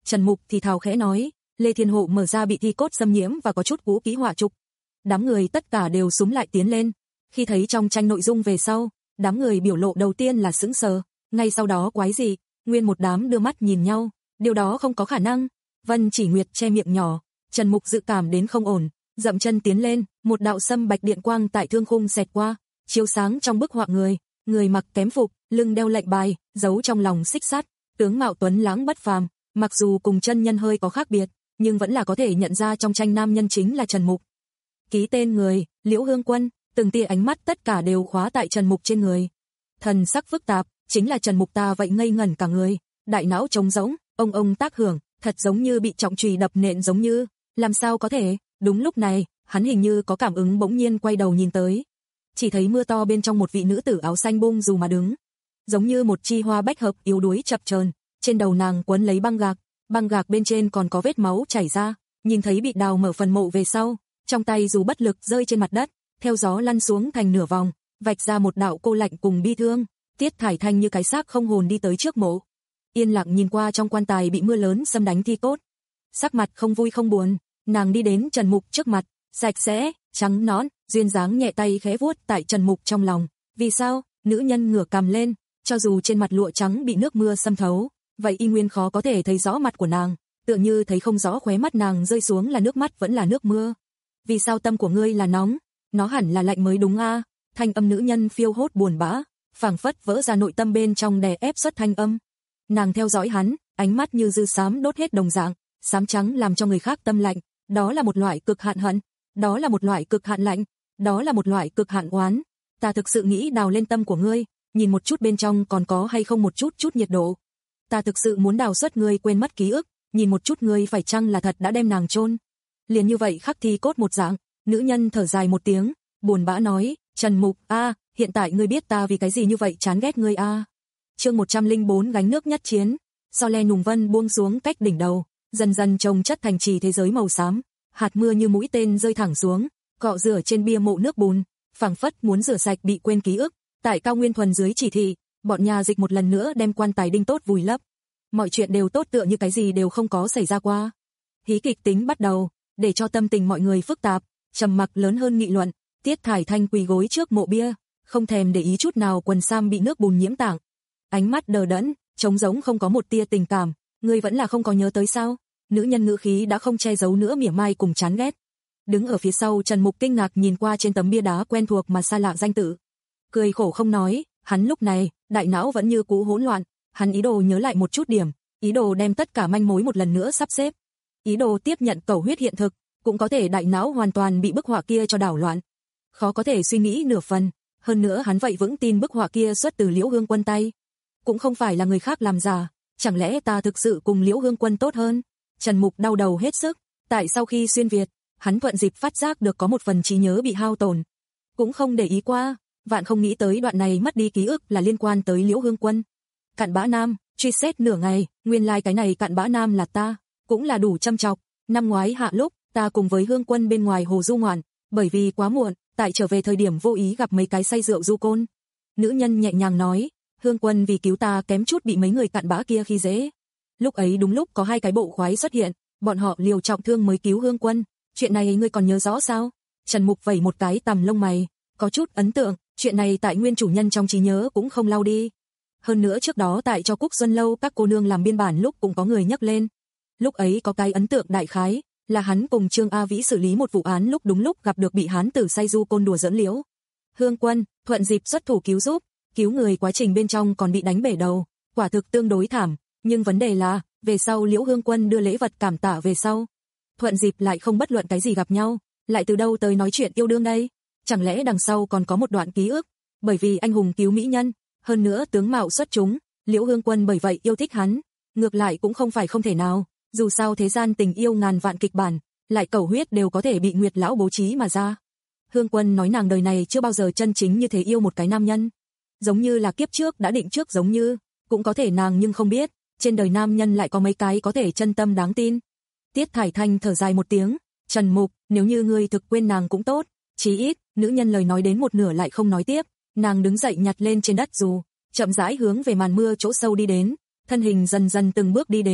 Trần Mục thì thào khẽ nói, Lê Thiên Hộ mở ra bị thi cốt xâm nhiễm và có chút cũ kỹ họa trục. Đám người tất cả đều xúm lại tiến lên. Khi thấy trong tranh nội dung về sau, đám người biểu lộ đầu tiên là sững sờ, ngay sau đó quái dị, nguyên một đám đưa mắt nhìn nhau, điều đó không có khả năng. Vân Chỉ Nguyệt che miệng nhỏ, Trần Mục dự cảm đến không ổn, dậm chân tiến lên, một đạo sâm bạch điện quang tại thương khung xẹt qua, chiếu sáng trong bức họa người, người mặc kém phục, lưng đeo lệnh bài, giấu trong lòng xích sắt, tướng mạo tuấn lãng bất phàm, mặc dù cùng chân nhân hơi có khác biệt, nhưng vẫn là có thể nhận ra trong tranh nam nhân chính là Trần Mục. Ký tên người, Liễu Hương Quân, từng tia ánh mắt tất cả đều khóa tại Trần Mục trên người. Thần sắc phức tạp, chính là Trần Mục ta vậy ngây ngẩn cả người, đại não trống rỗng, ông ông tác hưởng, thật giống như bị trọng chùy đập nện giống như, làm sao có thể? Đúng lúc này, hắn hình như có cảm ứng bỗng nhiên quay đầu nhìn tới. Chỉ thấy mưa to bên trong một vị nữ tử áo xanh bung dù mà đứng, giống như một chi hoa bách hợp yếu đuối chập chờn, trên đầu nàng quấn lấy băng gạc, băng gạc bên trên còn có vết máu chảy ra, nhìn thấy bị đào mở phần mộ về sau, trong tay dù bất lực rơi trên mặt đất, theo gió lăn xuống thành nửa vòng, vạch ra một đạo cô lạnh cùng bi thương. Tiết Thải Thanh như cái xác không hồn đi tới trước mộ, yên lặng nhìn qua trong quan tài bị mưa lớn xâm đánh thi cốt, sắc mặt không vui không buồn. Nàng đi đến Trần Mục trước mặt, sạch sẽ, trắng nõn, duyên dáng nhẹ tay khẽ vuốt tại Trần Mục trong lòng. Vì sao? Nữ nhân ngửa cằm lên, cho dù trên mặt lụa trắng bị nước mưa xâm thấu, vậy y nguyên khó có thể thấy rõ mặt của nàng, tựa như thấy không rõ khóe mắt nàng rơi xuống là nước mắt vẫn là nước mưa. Vì sao tâm của ngươi là nóng? Nó hẳn là lạnh mới đúng a. Thanh âm nữ nhân phiêu hốt buồn bã, phảng phất vỡ ra nội tâm bên trong đè ép xuất thanh âm. Nàng theo dõi hắn, ánh mắt như dư xám đốt hết đồng dạng, xám trắng làm cho người khác tâm lạnh, đó là một loại cực hạn hận, đó là một loại cực hạn lạnh, đó là một loại cực hạn oán. Ta thực sự nghĩ đào lên tâm của ngươi, nhìn một chút bên trong còn có hay không một chút chút nhiệt độ. Ta thực sự muốn đào xuất ngươi quên mất ký ức, nhìn một chút ngươi phải chăng là thật đã đem nàng chôn. Liền như vậy khắc thi cốt một dạng, nữ nhân thở dài một tiếng, buồn bã nói, Trần Mục, a, hiện tại ngươi biết ta vì cái gì như vậy chán ghét ngươi a. À. Chương một trăm lẻ bốn gánh nước nhất chiến, so le nùng vân buông xuống cách đỉnh đầu, dần dần chồng chất thành trì thế giới màu xám, hạt mưa như mũi tên rơi thẳng xuống, cọ rửa trên bia mộ nước bùn, phảng phất muốn rửa sạch bị quên ký ức. Tại Cao Nguyên Thuần dưới chỉ thị, bọn nhà dịch một lần nữa đem quan tài đinh tốt vùi lấp. Mọi chuyện đều tốt tựa như cái gì đều không có xảy ra qua. Hí kịch tính bắt đầu, để cho tâm tình mọi người phức tạp, trầm mặc lớn hơn nghị luận. Tiết Thải Thanh quỳ gối trước mộ bia, không thèm để ý chút nào quần sam bị nước bùn nhiễm tảng, ánh mắt đờ đẫn, trống rỗng không có một tia tình cảm. Ngươi vẫn là không có nhớ tới sao? Nữ nhân ngữ khí đã không che giấu nữa mỉa mai cùng chán ghét. Đứng ở phía sau Trần Mục kinh ngạc nhìn qua trên tấm bia đá quen thuộc mà xa lạ danh tự, cười khổ không nói. Hắn lúc này đại não vẫn như cũ hỗn loạn, hắn ý đồ nhớ lại một chút điểm, ý đồ đem tất cả manh mối một lần nữa sắp xếp, ý đồ tiếp nhận cầu huyết hiện thực, cũng có thể đại não hoàn toàn bị bức họa kia cho đảo loạn, khó có thể suy nghĩ nửa phần. Hơn nữa hắn vậy vững tin bức họa kia xuất từ Liễu Hương Quân tay, cũng không phải là người khác làm giả. Chẳng lẽ ta thực sự cùng Liễu Hương Quân tốt hơn? Trần Mục đau đầu hết sức. Tại sau khi xuyên Việt, hắn thuận dịp phát giác được có một phần trí nhớ bị hao tổn, cũng không để ý qua, vạn không nghĩ tới đoạn này mất đi ký ức là liên quan tới Liễu Hương Quân. Cặn bã nam, truy xét nửa ngày, nguyên lai like cái này cặn bã nam là ta, cũng là đủ châm chọc. Năm ngoái hạ lúc, ta cùng với Hương Quân bên ngoài hồ du ngoạn, bởi vì quá muộn, tại trở về thời điểm vô ý gặp mấy cái say rượu du côn. Nữ nhân nhẹ nhàng nói, Hương Quân vì cứu ta kém chút bị mấy người cặn bã kia khi dễ. Lúc ấy đúng lúc có hai cái bộ khoái xuất hiện, bọn họ liều trọng thương mới cứu Hương Quân. Chuyện này ngươi còn nhớ rõ sao? Trần Mục vẩy một cái tằm lông mày, có chút ấn tượng, chuyện này tại nguyên chủ nhân trong trí nhớ cũng không lau đi. Hơn nữa trước đó tại cho Cúc Xuân Lâu các cô nương làm biên bản lúc cũng có người nhắc lên. Lúc ấy có cái ấn tượng đại khái, là hắn cùng Trương A Vĩ xử lý một vụ án lúc đúng lúc gặp được bị hán tử say du côn đùa giỡn Liễu Hương Quân, thuận dịp xuất thủ cứu giúp, cứu người quá trình bên trong còn bị đánh bể đầu, quả thực tương đối thảm, nhưng vấn đề là, về sau Liễu Hương Quân đưa lễ vật cảm tạ về sau, thuận dịp lại không bất luận cái gì gặp nhau, lại từ đâu tới nói chuyện yêu đương đây? Chẳng lẽ đằng sau còn có một đoạn ký ức, bởi vì anh hùng cứu mỹ nhân, hơn nữa tướng mạo xuất chúng, Liễu Hương Quân bởi vậy yêu thích hắn, ngược lại cũng không phải không thể nào, dù sao thế gian tình yêu ngàn vạn kịch bản, lại cầu huyết đều có thể bị Nguyệt lão bố trí mà ra. Hương Quân nói nàng đời này chưa bao giờ chân chính như thế yêu một cái nam nhân, giống như là kiếp trước đã định trước giống như, cũng có thể nàng nhưng không biết, trên đời nam nhân lại có mấy cái có thể chân tâm đáng tin. Tiết Thải Thanh thở dài một tiếng, Trần Mục, nếu như ngươi thực quên nàng cũng tốt, chí ít, nữ nhân lời nói đến một nửa lại không nói tiếp, nàng đứng dậy nhặt lên trên đất dù, chậm rãi hướng về màn mưa chỗ sâu đi đến, thân hình dần dần từng bước đi đến,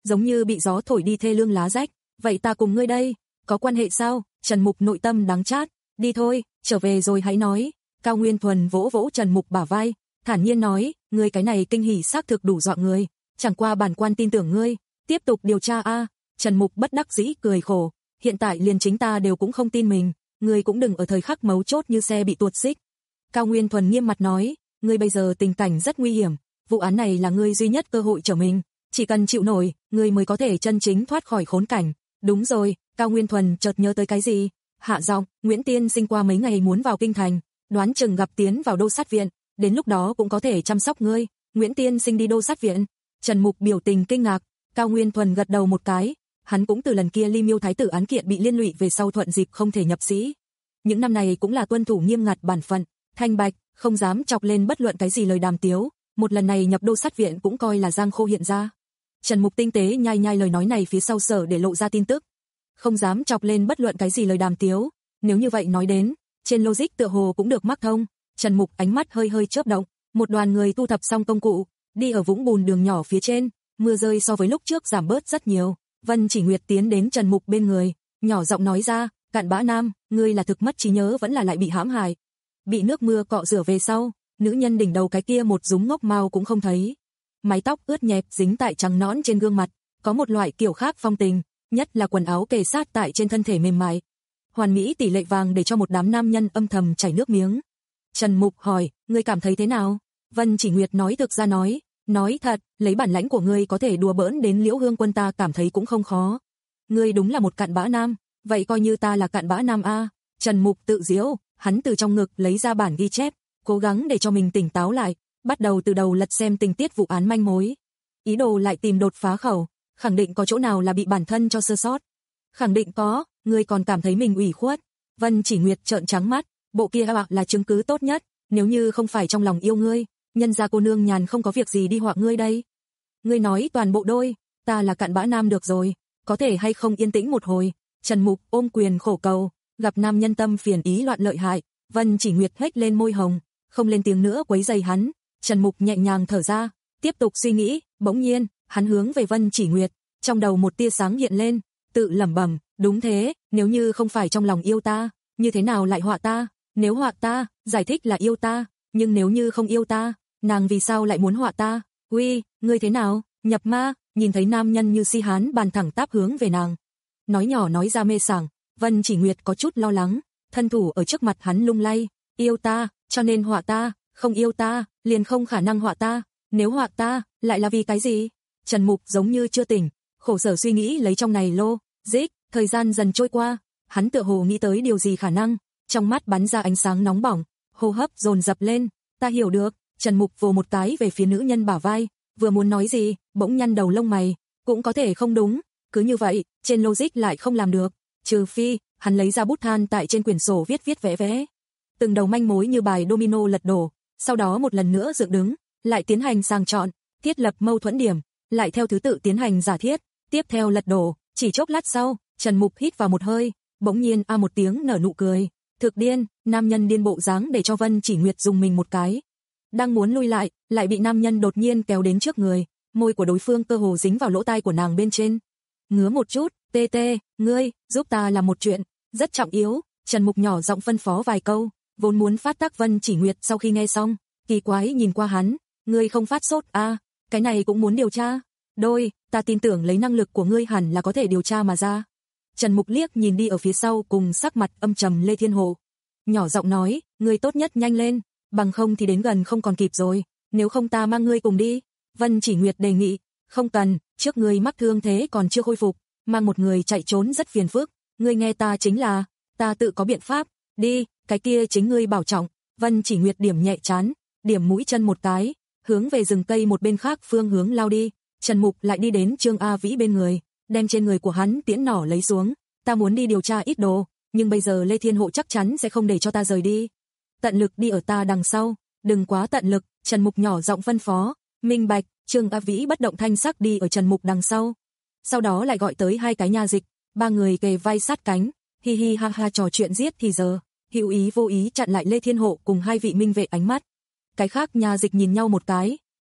giống như bị gió thổi đi thê lương lá rách. Vậy ta cùng ngươi đây, có quan hệ sao? Trần Mục nội tâm đắng chát. Đi thôi, trở về rồi hãy nói. Cao Nguyên Thuần vỗ vỗ Trần Mục bả vai, thản nhiên nói, ngươi cái này kinh hỉ xác thực đủ dọa người, chẳng qua bản quan tin tưởng ngươi, tiếp tục điều tra a. Trần Mục bất đắc dĩ cười khổ, hiện tại liền chính ta đều cũng không tin mình, ngươi cũng đừng ở thời khắc mấu chốt như xe bị tuột xích. Cao Nguyên Thuần nghiêm mặt nói, ngươi bây giờ tình cảnh rất nguy hiểm, vụ án này là ngươi duy nhất cơ hội trở mình, chỉ cần chịu nổi, ngươi mới có thể chân chính thoát khỏi khốn cảnh. Đúng rồi, Cao Nguyên Thuần chợt nhớ tới cái gì, hạ giọng, Nguyễn Tiên Sinh qua mấy ngày muốn vào kinh thành, đoán chừng gặp tiến vào đô sát viện, đến lúc đó cũng có thể chăm sóc ngươi. Nguyễn Tiên Sinh đi đô sát viện? Trần Mục biểu tình kinh ngạc. Cao Nguyên Thuần gật đầu một cái, hắn cũng từ lần kia Ly Miêu thái tử án kiện bị liên lụy về sau thuận dịp không thể nhập sĩ. Những năm này cũng là tuân thủ nghiêm ngặt bản phận, thanh bạch, không dám chọc lên bất luận cái gì lời đàm tiếu, một lần này nhập đô sát viện cũng coi là giang khô hiện ra. Trần Mục tinh tế nhai nhai lời nói này phía sau sở để lộ ra tin tức. Không dám chọc lên bất luận cái gì lời đàm tiếu, nếu như vậy nói đến, trên logic tựa hồ cũng được mắc thông. Trần Mục ánh mắt hơi hơi chớp động, một đoàn người thu thập xong công cụ, đi ở vũng bùn đường nhỏ phía trên, mưa rơi so với lúc trước giảm bớt rất nhiều. Vân Chỉ Nguyệt tiến đến Trần Mục bên người, nhỏ giọng nói ra, Cặn Bã Nam, ngươi là thực mất trí nhớ vẫn là lại bị hãm hại. Bị nước mưa cọ rửa về sau, nữ nhân đỉnh đầu cái kia một dúng ngốc mao cũng không thấy. Mái tóc ướt nhẹp dính tại trắng nõn trên gương mặt, có một loại kiểu khác phong tình, nhất là quần áo kề sát tại trên thân thể mềm mại. Hoàn mỹ tỷ lệ vàng để cho một đám nam nhân âm thầm chảy nước miếng. Trần Mục hỏi, ngươi cảm thấy thế nào? Vân Chỉ Nguyệt nói thực ra nói, nói thật, lấy bản lãnh của ngươi có thể đùa bỡn đến Liễu Hương Quân ta cảm thấy cũng không khó. Ngươi đúng là một cặn bã nam, vậy coi như ta là cặn bã nam a. Trần Mục tự giễu, hắn từ trong ngực lấy ra bản ghi chép, cố gắng để cho mình tỉnh táo lại, bắt đầu từ đầu lật xem tình tiết vụ án manh mối. Ý đồ lại tìm đột phá khẩu, khẳng định có chỗ nào là bị bản thân cho sơ sót. Khẳng định có, ngươi còn cảm thấy mình ủy khuất. Vân Chỉ Nguyệt trợn trắng mắt, bộ kia là chứng cứ tốt nhất, nếu như không phải trong lòng yêu ngươi, nhân gia cô nương nhàn không có việc gì đi họa ngươi đây. Ngươi nói toàn bộ đôi, ta là cặn bã nam được rồi, có thể hay không yên tĩnh một hồi. Trần Mục ôm quyền khổ cầu, gặp nam nhân tâm phiền ý loạn lợi hại. Vân Chỉ Nguyệt hếch lên môi hồng, không lên tiếng nữa quấy rầy hắn. Trần Mục nhẹ nhàng thở ra, tiếp tục suy nghĩ, bỗng nhiên, hắn hướng về Vân Chỉ Nguyệt, trong đầu một tia sáng hiện lên, tự lẩm bẩm, đúng thế, nếu như không phải trong lòng yêu ta, như thế nào lại họa ta? Nếu họa ta, giải thích là yêu ta, nhưng nếu như không yêu ta, nàng vì sao lại muốn họa ta? Uy, ngươi thế nào? Nhập ma? Nhìn thấy nam nhân như si hán bàn thẳng tắp hướng về nàng. Nói nhỏ nói ra mê sảng, Vân Chỉ Nguyệt có chút lo lắng, thân thủ ở trước mặt hắn lung lay, yêu ta, cho nên họa ta, không yêu ta, liền không khả năng họa ta, nếu họa ta, lại là vì cái gì? Trần Mục giống như chưa tỉnh, khổ sở suy nghĩ lấy trong này lô, dích, thời gian dần trôi qua, hắn tựa hồ nghĩ tới điều gì khả năng, trong mắt bắn ra ánh sáng nóng bỏng, hô hấp dồn dập lên, ta hiểu được. Trần Mục vồ một cái về phía nữ nhân bả vai, vừa muốn nói gì, bỗng nhăn đầu lông mày, cũng có thể không đúng, cứ như vậy, trên logic lại không làm được, trừ phi, hắn lấy ra bút than tại trên quyển sổ viết viết vẽ vẽ. Từng đầu manh mối như bài domino lật đổ, sau đó một lần nữa dựng đứng, lại tiến hành sàng chọn, thiết lập mâu thuẫn điểm, lại theo thứ tự tiến hành giả thiết, tiếp theo lật đổ, chỉ chốc lát sau, Trần Mục hít vào một hơi, bỗng nhiên a một tiếng nở nụ cười, thực điên, nam nhân điên bộ dáng để cho Vân Chỉ Nguyệt dùng mình một cái. Đang muốn lui lại, lại bị nam nhân đột nhiên kéo đến trước người, môi của đối phương cơ hồ dính vào lỗ tai của nàng bên trên. Ngứa một chút, tê tê, ngươi, giúp ta làm một chuyện, rất trọng yếu. Trần Mục nhỏ giọng phân phó vài câu, vốn muốn phát tác Vân Chỉ Nguyệt sau khi nghe xong, kỳ quái nhìn qua hắn, ngươi không phát sốt a? À, cái này cũng muốn điều tra. Đôi, ta tin tưởng lấy năng lực của ngươi hẳn là có thể điều tra mà ra. Trần Mục liếc nhìn đi ở phía sau cùng sắc mặt âm trầm Lê Thiên Hộ, nhỏ giọng nói, ngươi tốt nhất nhanh lên, bằng không thì đến gần không còn kịp rồi, nếu không ta mang ngươi cùng đi. Vân Chỉ Nguyệt đề nghị, không cần, trước ngươi mắc thương thế còn chưa khôi phục, mang một người chạy trốn rất phiền phức, ngươi nghe ta chính là, ta tự có biện pháp, đi, cái kia chính ngươi bảo trọng. Vân Chỉ Nguyệt điểm nhẹ chán, điểm mũi chân một cái, hướng về rừng cây một bên khác phương hướng lao đi. Trần Mục lại đi đến Trương A Vĩ bên người, đem trên người của hắn tiễn nỏ lấy xuống, ta muốn đi điều tra ít đồ, nhưng bây giờ Lê Thiên Hộ chắc chắn sẽ không để cho ta rời đi. Tận lực đi ở ta đằng sau, đừng quá tận lực. Trần Mục nhỏ giọng phân phó, minh bạch. Trương A Vĩ bất động thanh sắc đi ở Trần Mục đằng sau, sau đó lại gọi tới hai cái nha dịch, ba người kề vai sát cánh, hi hi ha ha trò chuyện giết thì giờ, hữu ý vô ý chặn lại Lê Thiên Hộ cùng hai vị minh vệ ánh mắt. Cái khác nha dịch nhìn nhau một cái,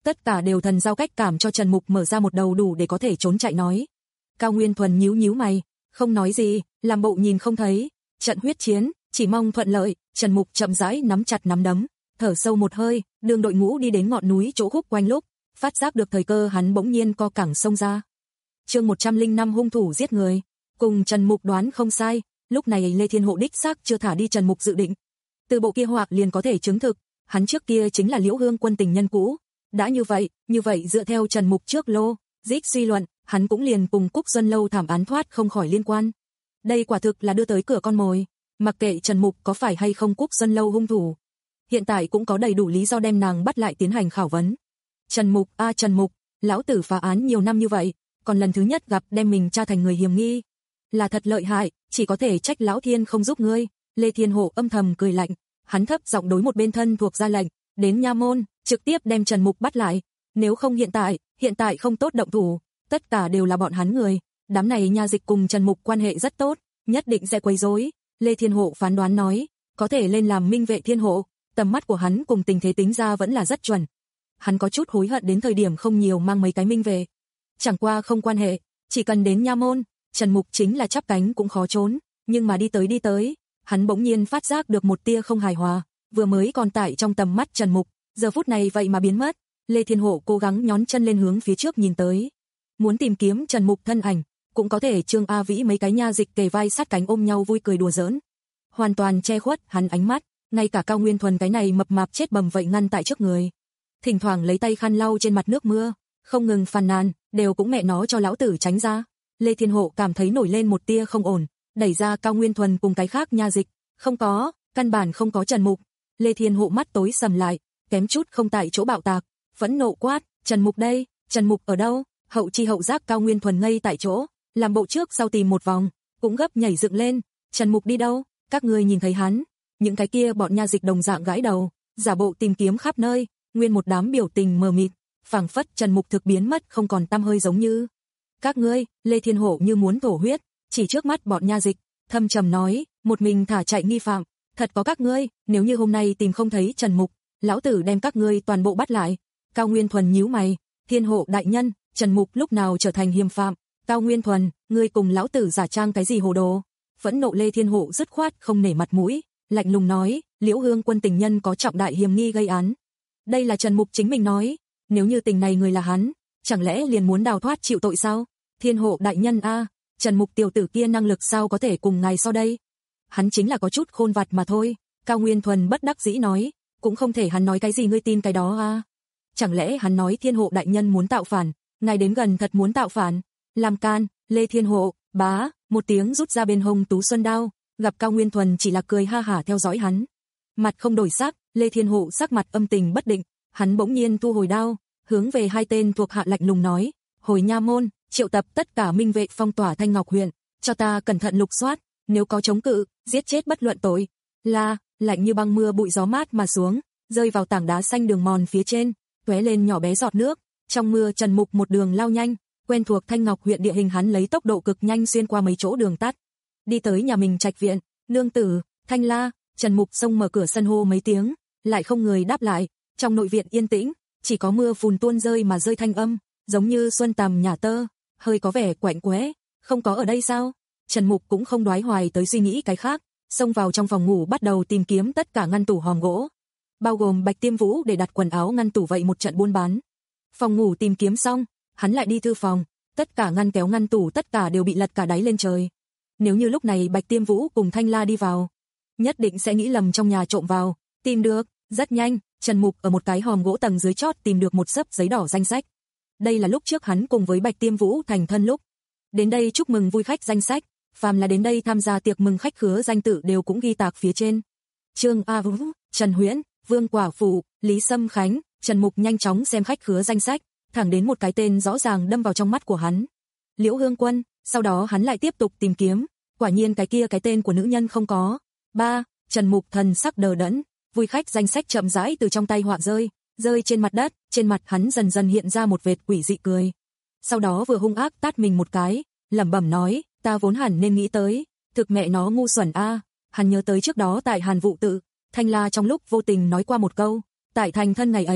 tất cả đều thần giao cách cảm cho Trần Mục mở ra một đầu đủ để có thể trốn chạy nói. Cao Nguyên Thuần nhíu nhíu mày, không nói gì, làm bộ nhìn không thấy. Trận huyết chiến, chỉ mong thuận lợi. Trần Mục chậm rãi nắm chặt nắm đấm, thở sâu một hơi, đường đội ngũ đi đến ngọn núi chỗ khúc quanh lúc, phát giác được thời cơ hắn bỗng nhiên co cẳng xông ra. Chương một trăm lẻ năm hung thủ giết người, cùng Trần Mục đoán không sai, lúc này Lê Thiên Hộ đích xác chưa thả đi Trần Mục dự định. Từ bộ kia hoặc liền có thể chứng thực, hắn trước kia chính là Liễu Hương Quân tình nhân cũ. Đã như vậy, như vậy dựa theo Trần Mục trước lô, dích suy luận, hắn cũng liền cùng Cúc Xuân Lâu thảm án thoát không khỏi liên quan. Đây quả thực là đưa tới cửa con mồi, mặc kệ Trần Mục có phải hay không Cúc Xuân Lâu hung thủ. Hiện tại cũng có đầy đủ lý do đem nàng bắt lại tiến hành khảo vấn. Trần Mục a à, Trần Mục, lão tử phá án nhiều năm như vậy, còn lần thứ nhất gặp đem mình tra thành người hiểm nghi. Là thật lợi hại, chỉ có thể trách lão thiên không giúp ngươi. Lê Thiên Hộ âm thầm cười lạnh, hắn thấp giọng đối một bên thân thuộc ra lệnh, đến nha môn, trực tiếp đem Trần Mục bắt lại. Nếu không hiện tại, hiện tại không tốt động thủ, tất cả đều là bọn hắn người. Đám này nha dịch cùng Trần Mục quan hệ rất tốt, nhất định sẽ quấy rối. Lê Thiên Hộ phán đoán nói, có thể lên làm minh vệ thiên hộ, tầm mắt của hắn cùng tình thế tính ra vẫn là rất chuẩn. Hắn có chút hối hận đến thời điểm không nhiều mang mấy cái minh vệ. Chẳng qua không quan hệ, chỉ cần đến nha môn, Trần Mục chính là chắp cánh cũng khó trốn, nhưng mà đi tới đi tới, hắn bỗng nhiên phát giác được một tia không hài hòa, vừa mới còn tại trong tầm mắt Trần Mục, giờ phút này vậy mà biến mất. Lê Thiên Hộ cố gắng nhón chân lên hướng phía trước nhìn tới, muốn tìm kiếm Trần Mục thân ảnh, cũng có thể Trương A Vĩ mấy cái nha dịch kề vai sát cánh ôm nhau vui cười đùa giỡn, hoàn toàn che khuất hắn ánh mắt, ngay cả Cao Nguyên Thuần cái này mập mạp chết bầm vậy ngăn tại trước người. Thỉnh thoảng lấy tay khăn lau trên mặt nước mưa, không ngừng phàn nàn, đều cũng mẹ nó cho lão tử tránh ra. Lê Thiên Hộ cảm thấy nổi lên một tia không ổn, đẩy ra Cao Nguyên Thuần cùng cái khác nha dịch, không có, căn bản không có Trần Mục. Lê Thiên Hộ mắt tối sầm lại, kém chút không tại chỗ bạo tạc, phẫn nộ quát, Trần Mục đây, Trần Mục ở đâu? Hậu chi hậu giác Cao Nguyên Thuần ngây tại chỗ, làm bộ trước sau tìm một vòng, cũng gấp nhảy dựng lên, Trần Mục đi đâu? Các ngươi nhìn thấy hắn? Những cái kia bọn nha dịch đồng dạng gãi đầu, giả bộ tìm kiếm khắp nơi, nguyên một đám biểu tình mờ mịt, phảng phất Trần Mục thực biến mất không còn tăm hơi giống như. Các ngươi, Lê Thiên Hộ như muốn thổ huyết, chỉ trước mắt bọn nha dịch, thâm trầm nói, một mình thả chạy nghi phạm, thật có các ngươi, nếu như hôm nay tìm không thấy Trần Mục, lão tử đem các ngươi toàn bộ bắt lại. Cao Nguyên Thuần nhíu mày, Thiên Hộ đại nhân, Trần Mục lúc nào trở thành hiểm phạm? Cao Nguyên Thuần, ngươi cùng lão tử giả trang cái gì hồ đồ? Phẫn nộ Lê Thiên Hộ dứt khoát không nể mặt mũi, lạnh lùng nói, Liễu Hương Quân tình nhân có trọng đại hiểm nghi gây án. Đây là Trần Mục chính mình nói, nếu như tình này người là hắn, chẳng lẽ liền muốn đào thoát chịu tội sao? Thiên Hộ đại nhân a, Trần Mục tiểu tử kia năng lực sao có thể cùng ngài so đây? Hắn chính là có chút khôn vặt mà thôi. Cao Nguyên Thuần bất đắc dĩ nói, cũng không thể hắn nói cái gì ngươi tin cái đó a. Chẳng lẽ hắn nói Thiên Hộ đại nhân muốn tạo phản, ngài đến gần thật muốn tạo phản? Làm can, Lê Thiên Hộ, bá, một tiếng rút ra bên hông tú xuân đao, gặp Cao Nguyên Thuần chỉ là cười ha hả theo dõi hắn. Mặt không đổi sắc, Lê Thiên Hộ sắc mặt âm tình bất định, hắn bỗng nhiên thu hồi đao, hướng về hai tên thuộc hạ lạnh lùng nói, hồi nha môn, triệu tập tất cả minh vệ phong tỏa Thanh Ngọc huyện, cho ta cẩn thận lục soát, nếu có chống cự, giết chết bất luận tội. La, lạnh như băng mưa bụi gió mát mà xuống, rơi vào tảng đá xanh đường mòn phía trên, tóe lên nhỏ bé giọt nước. Trong mưa Trần Mục một đường lao nhanh, quen thuộc Thanh Ngọc huyện địa hình hắn lấy tốc độ cực nhanh xuyên qua mấy chỗ đường tắt, đi tới nhà mình trạch viện. Nương tử, Thanh La. Trần Mục xông mở cửa sân hô mấy tiếng, lại không người đáp lại. Trong nội viện yên tĩnh, chỉ có mưa phùn tuôn rơi mà rơi thanh âm, giống như xuân tầm nhả tơ, hơi có vẻ quạnh quẽ. Không có ở đây sao? Trần Mục cũng không đoái hoài tới suy nghĩ cái khác, xông vào trong phòng ngủ bắt đầu tìm kiếm tất cả ngăn tủ hòm gỗ, bao gồm Bạch Tiêm Vũ để đặt quần áo ngăn tủ vậy một trận buôn bán. Phòng ngủ tìm kiếm xong, hắn lại đi thư phòng, tất cả ngăn kéo ngăn tủ tất cả đều bị lật cả đáy lên trời. Nếu như lúc này Bạch Tiêm Vũ cùng Thanh La đi vào, nhất định sẽ nghĩ lầm trong nhà trộm vào. Tìm được, rất nhanh, Trần Mục ở một cái hòm gỗ tầng dưới chót tìm được một xấp giấy đỏ danh sách. Đây là lúc trước hắn cùng với Bạch Tiêm Vũ thành thân lúc đến đây chúc mừng vui khách danh sách, phàm là đến đây tham gia tiệc mừng khách khứa danh tự đều cũng ghi tạc phía trên. Trương A Vũ, Trần Huyễn, Vương Quả Phụ, Lý Sâm Khánh. Trần Mục nhanh chóng xem khách khứa danh sách, thẳng đến một cái tên rõ ràng đâm vào trong mắt của hắn, Liễu Hương Quân. Sau đó hắn lại tiếp tục tìm kiếm, quả nhiên cái kia cái tên của nữ nhân không có. Ba, Trần Mục thần sắc đờ đẫn, vui khách danh sách chậm rãi từ trong tay họa rơi, rơi trên mặt đất, trên mặt hắn dần dần hiện ra một vệt quỷ dị cười. Sau đó vừa hung ác tát mình một cái, lẩm bẩm nói, ta vốn hẳn nên nghĩ tới, thực mẹ nó ngu xuẩn a. À. Hắn nhớ tới trước đó tại Hàn Vụ Tự, Thanh La trong lúc vô tình nói qua một câu, tại thành thân ngày ấy,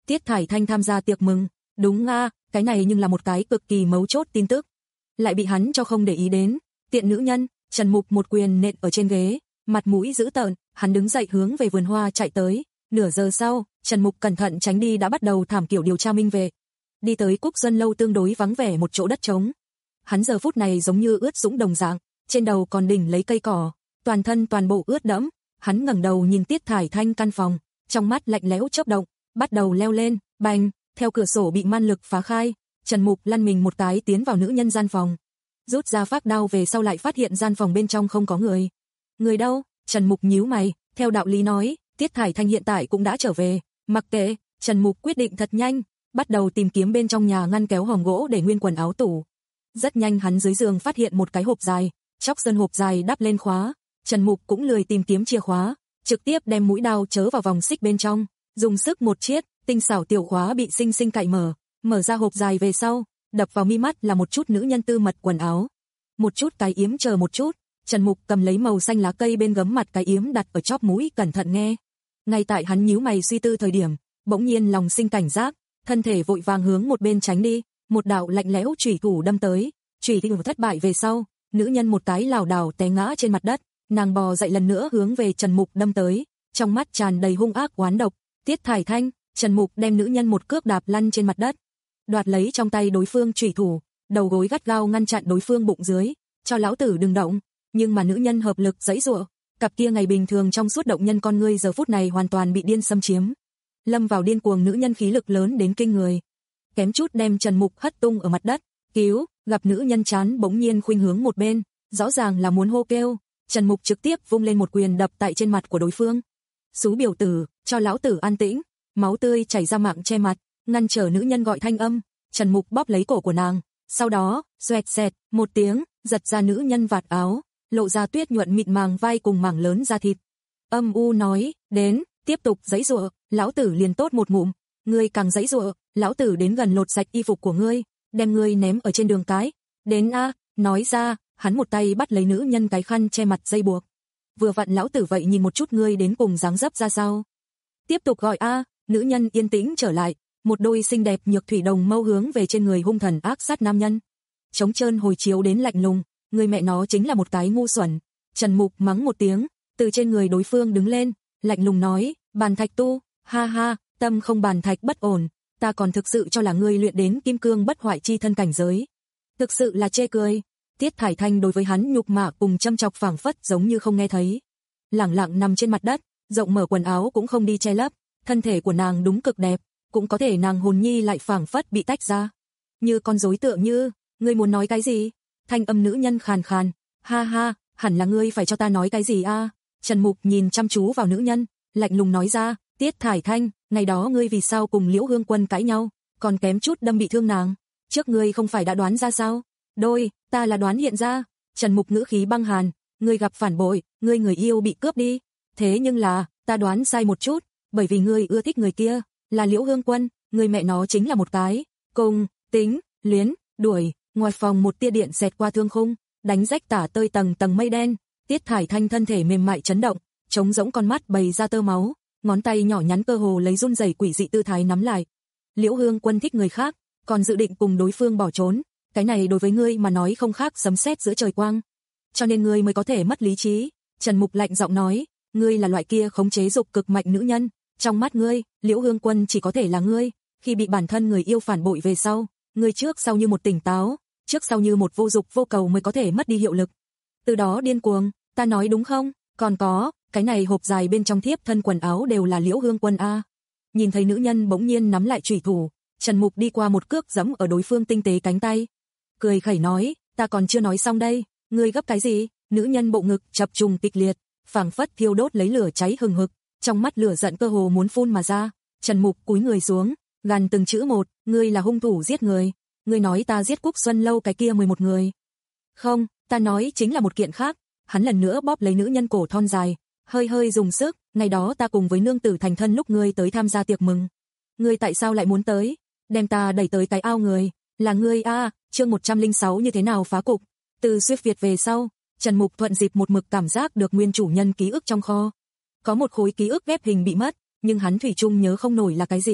Tiết Thải Thanh tham gia tiệc mừng, đúng nga, cái này nhưng là một cái cực kỳ mấu chốt tin tức. Lại bị hắn cho không để ý đến, tiện nữ nhân, Trần Mục một quyền nện ở trên ghế, mặt mũi dữ tợn, hắn đứng dậy hướng về vườn hoa chạy tới, nửa giờ sau, Trần Mục cẩn thận tránh đi đã bắt đầu thảm kiểu điều tra minh vệ. Đi tới Cúc Xuân lâu tương đối vắng vẻ một chỗ đất trống. Hắn giờ phút này giống như ướt sũng đồng dạng, trên đầu còn đỉnh lấy cây cỏ, toàn thân toàn bộ ướt đẫm, hắn ngẩng đầu nhìn Tiết Thải Thanh căn phòng, trong mắt lạnh lẽo chớp động, bắt đầu leo lên, bành, theo cửa sổ bị man lực phá khai, Trần Mục lăn mình một cái tiến vào nữ nhân gian phòng. Rút ra phác đao về sau lại phát hiện gian phòng bên trong không có người. Người đâu? Trần Mục nhíu mày, theo đạo lý nói, Tiết Thải Thanh hiện tại cũng đã trở về, mặc kệ, Trần Mục quyết định thật nhanh, bắt đầu tìm kiếm bên trong nhà ngăn kéo hòm gỗ để nguyên quần áo tủ. Rất nhanh hắn dưới giường phát hiện một cái hộp dài, chóc sơn hộp dài đắp lên khóa, Trần Mục cũng lười tìm kiếm chìa khóa, trực tiếp đem mũi đao chớ vào vòng xích bên trong, dùng sức một chiết, tinh xảo tiểu khóa bị xinh xinh cạy mở, mở ra hộp dài về sau, đập vào mi mắt là một chút nữ nhân tư mật quần áo. Một chút cái yếm chờ một chút, Trần Mục cầm lấy màu xanh lá cây bên gấm mặt cái yếm đặt ở chóp mũi cẩn thận nghe. Ngay tại hắn nhíu mày suy tư thời điểm, bỗng nhiên lòng sinh cảnh giác, thân thể vội vàng hướng một bên tránh đi, một đạo lạnh lẽo chủy thủ đâm tới, chủy thủ thất bại về sau, nữ nhân một cái lảo đảo té ngã trên mặt đất, nàng bò dậy lần nữa hướng về Trần Mục đâm tới, trong mắt tràn đầy hung ác oán độc. Tiết Thải Thanh, Trần Mục đem nữ nhân một cước đạp lăn trên mặt đất, đoạt lấy trong tay đối phương chủy thủ, đầu gối gắt gao ngăn chặn đối phương bụng dưới, cho lão tử đừng động, nhưng mà nữ nhân hợp lực giãy giụa, cặp kia ngày bình thường trong suốt động nhân con ngươi giờ phút này hoàn toàn bị điên xâm chiếm. Lâm vào điên cuồng nữ nhân khí lực lớn đến kinh người, kém chút đem Trần Mục hất tung ở mặt đất, cứu, gặp nữ nhân chán bỗng nhiên khuynh hướng một bên, rõ ràng là muốn hô kêu, Trần Mục trực tiếp vung lên một quyền đập tại trên mặt của đối phương. Xú biểu tử, cho lão tử an tĩnh, máu tươi chảy ra mạng che mặt, ngăn trở nữ nhân gọi thanh âm, Trần Mục bóp lấy cổ của nàng, sau đó, xoẹt xẹt, một tiếng, giật ra nữ nhân vạt áo, lộ ra tuyết nhuận mịn màng vai cùng mảng lớn da thịt. Âm u nói, đến, tiếp tục giãy giụa, lão tử liền tốt một ngụm, ngươi càng giãy giụa, lão tử đến gần lột sạch y phục của ngươi, đem ngươi ném ở trên đường cái. Đến a, nói ra, hắn một tay bắt lấy nữ nhân cái khăn che mặt dây buộc. Vừa vặn lão tử vậy nhìn một chút ngươi đến cùng dáng dấp ra sao. Tiếp tục gọi a, nữ nhân yên tĩnh trở lại, một đôi xinh đẹp nhược thủy đồng mâu hướng về trên người hung thần ác sát nam nhân. Trống trơn hồi chiếu đến lạnh lùng, người mẹ nó chính là một cái ngu xuẩn. Trần Mục mắng một tiếng, từ trên người đối phương đứng lên, lạnh lùng nói, bàn thạch tu, ha ha, tâm không bàn thạch bất ổn, ta còn thực sự cho là ngươi luyện đến kim cương bất hoại chi thân cảnh giới. Thực sự là chê cười. Tiết Thải Thanh đối với hắn nhục mạ cùng châm chọc phảng phất giống như không nghe thấy. Lẳng lặng nằm trên mặt đất, rộng mở quần áo cũng không đi che lấp, thân thể của nàng đúng cực đẹp, cũng có thể nàng hồn nhi lại phảng phất bị tách ra. Như con rối tựa như, ngươi muốn nói cái gì? Thanh âm nữ nhân khàn khàn, ha ha, hẳn là ngươi phải cho ta nói cái gì a? Trần Mục nhìn chăm chú vào nữ nhân, lạnh lùng nói ra, Tiết Thải Thanh, ngày đó ngươi vì sao cùng Liễu Hương Quân cãi nhau, còn kém chút đâm bị thương nàng, trước ngươi không phải đã đoán ra sao? Đôi, ta là đoán hiện ra. Trần Mục ngữ khí băng hàn, ngươi gặp phản bội, ngươi người yêu bị cướp đi, thế nhưng là, ta đoán sai một chút, bởi vì ngươi ưa thích người kia, là Liễu Hương Quân, người mẹ nó chính là một cái, cùng, tính, luyến, đuổi, ngoài phòng một tia điện xẹt qua thương khung, đánh rách tả tơi tầng tầng mây đen, Tiết Thải Thanh thân thể mềm mại chấn động, trống rỗng con mắt bày ra tơ máu, ngón tay nhỏ nhắn cơ hồ lấy run rẩy quỷ dị tư thái nắm lại. Liễu Hương Quân thích người khác, còn dự định cùng đối phương bỏ trốn, cái này đối với ngươi mà nói không khác sấm sét giữa trời quang, cho nên ngươi mới có thể mất lý trí. Trần Mục lạnh giọng nói, ngươi là loại kia khống chế dục cực mạnh nữ nhân, trong mắt ngươi, Liễu Hương Quân chỉ có thể là ngươi, khi bị bản thân người yêu phản bội về sau, ngươi trước sau như một tỉnh táo, trước sau như một vô dục vô cầu mới có thể mất đi hiệu lực. Từ đó điên cuồng, ta nói đúng không? Còn có, cái này hộp dài bên trong thiếp thân quần áo đều là Liễu Hương Quân a. Nhìn thấy nữ nhân bỗng nhiên nắm lại chủy thủ, Trần Mục đi qua một cước giẫm ở đối phương tinh tế cánh tay, cười khẩy nói, ta còn chưa nói xong đây, ngươi gấp cái gì? Nữ nhân bộ ngực chập trùng kịch liệt, phảng phất thiêu đốt lấy lửa cháy hừng hực, trong mắt lửa giận cơ hồ muốn phun mà ra. Trần Mục cúi người xuống, gằn từng chữ một, ngươi là hung thủ giết người, ngươi nói ta giết Cúc Xuân lâu cái kia mười một người. Không, ta nói chính là một kiện khác. Hắn lần nữa bóp lấy nữ nhân cổ thon dài, hơi hơi dùng sức, ngày đó ta cùng với nương tử thành thân lúc ngươi tới tham gia tiệc mừng. Ngươi tại sao lại muốn tới? Đem ta đẩy tới cái ao người, là ngươi a, à, chương một trăm lẻ sáu như thế nào phá cục. Từ Xuyết Việt về sau, Trần Mục thuận dịp một mực cảm giác được nguyên chủ nhân ký ức trong kho. Có một khối ký ức ghép hình bị mất, nhưng hắn thủy chung nhớ không nổi là cái gì,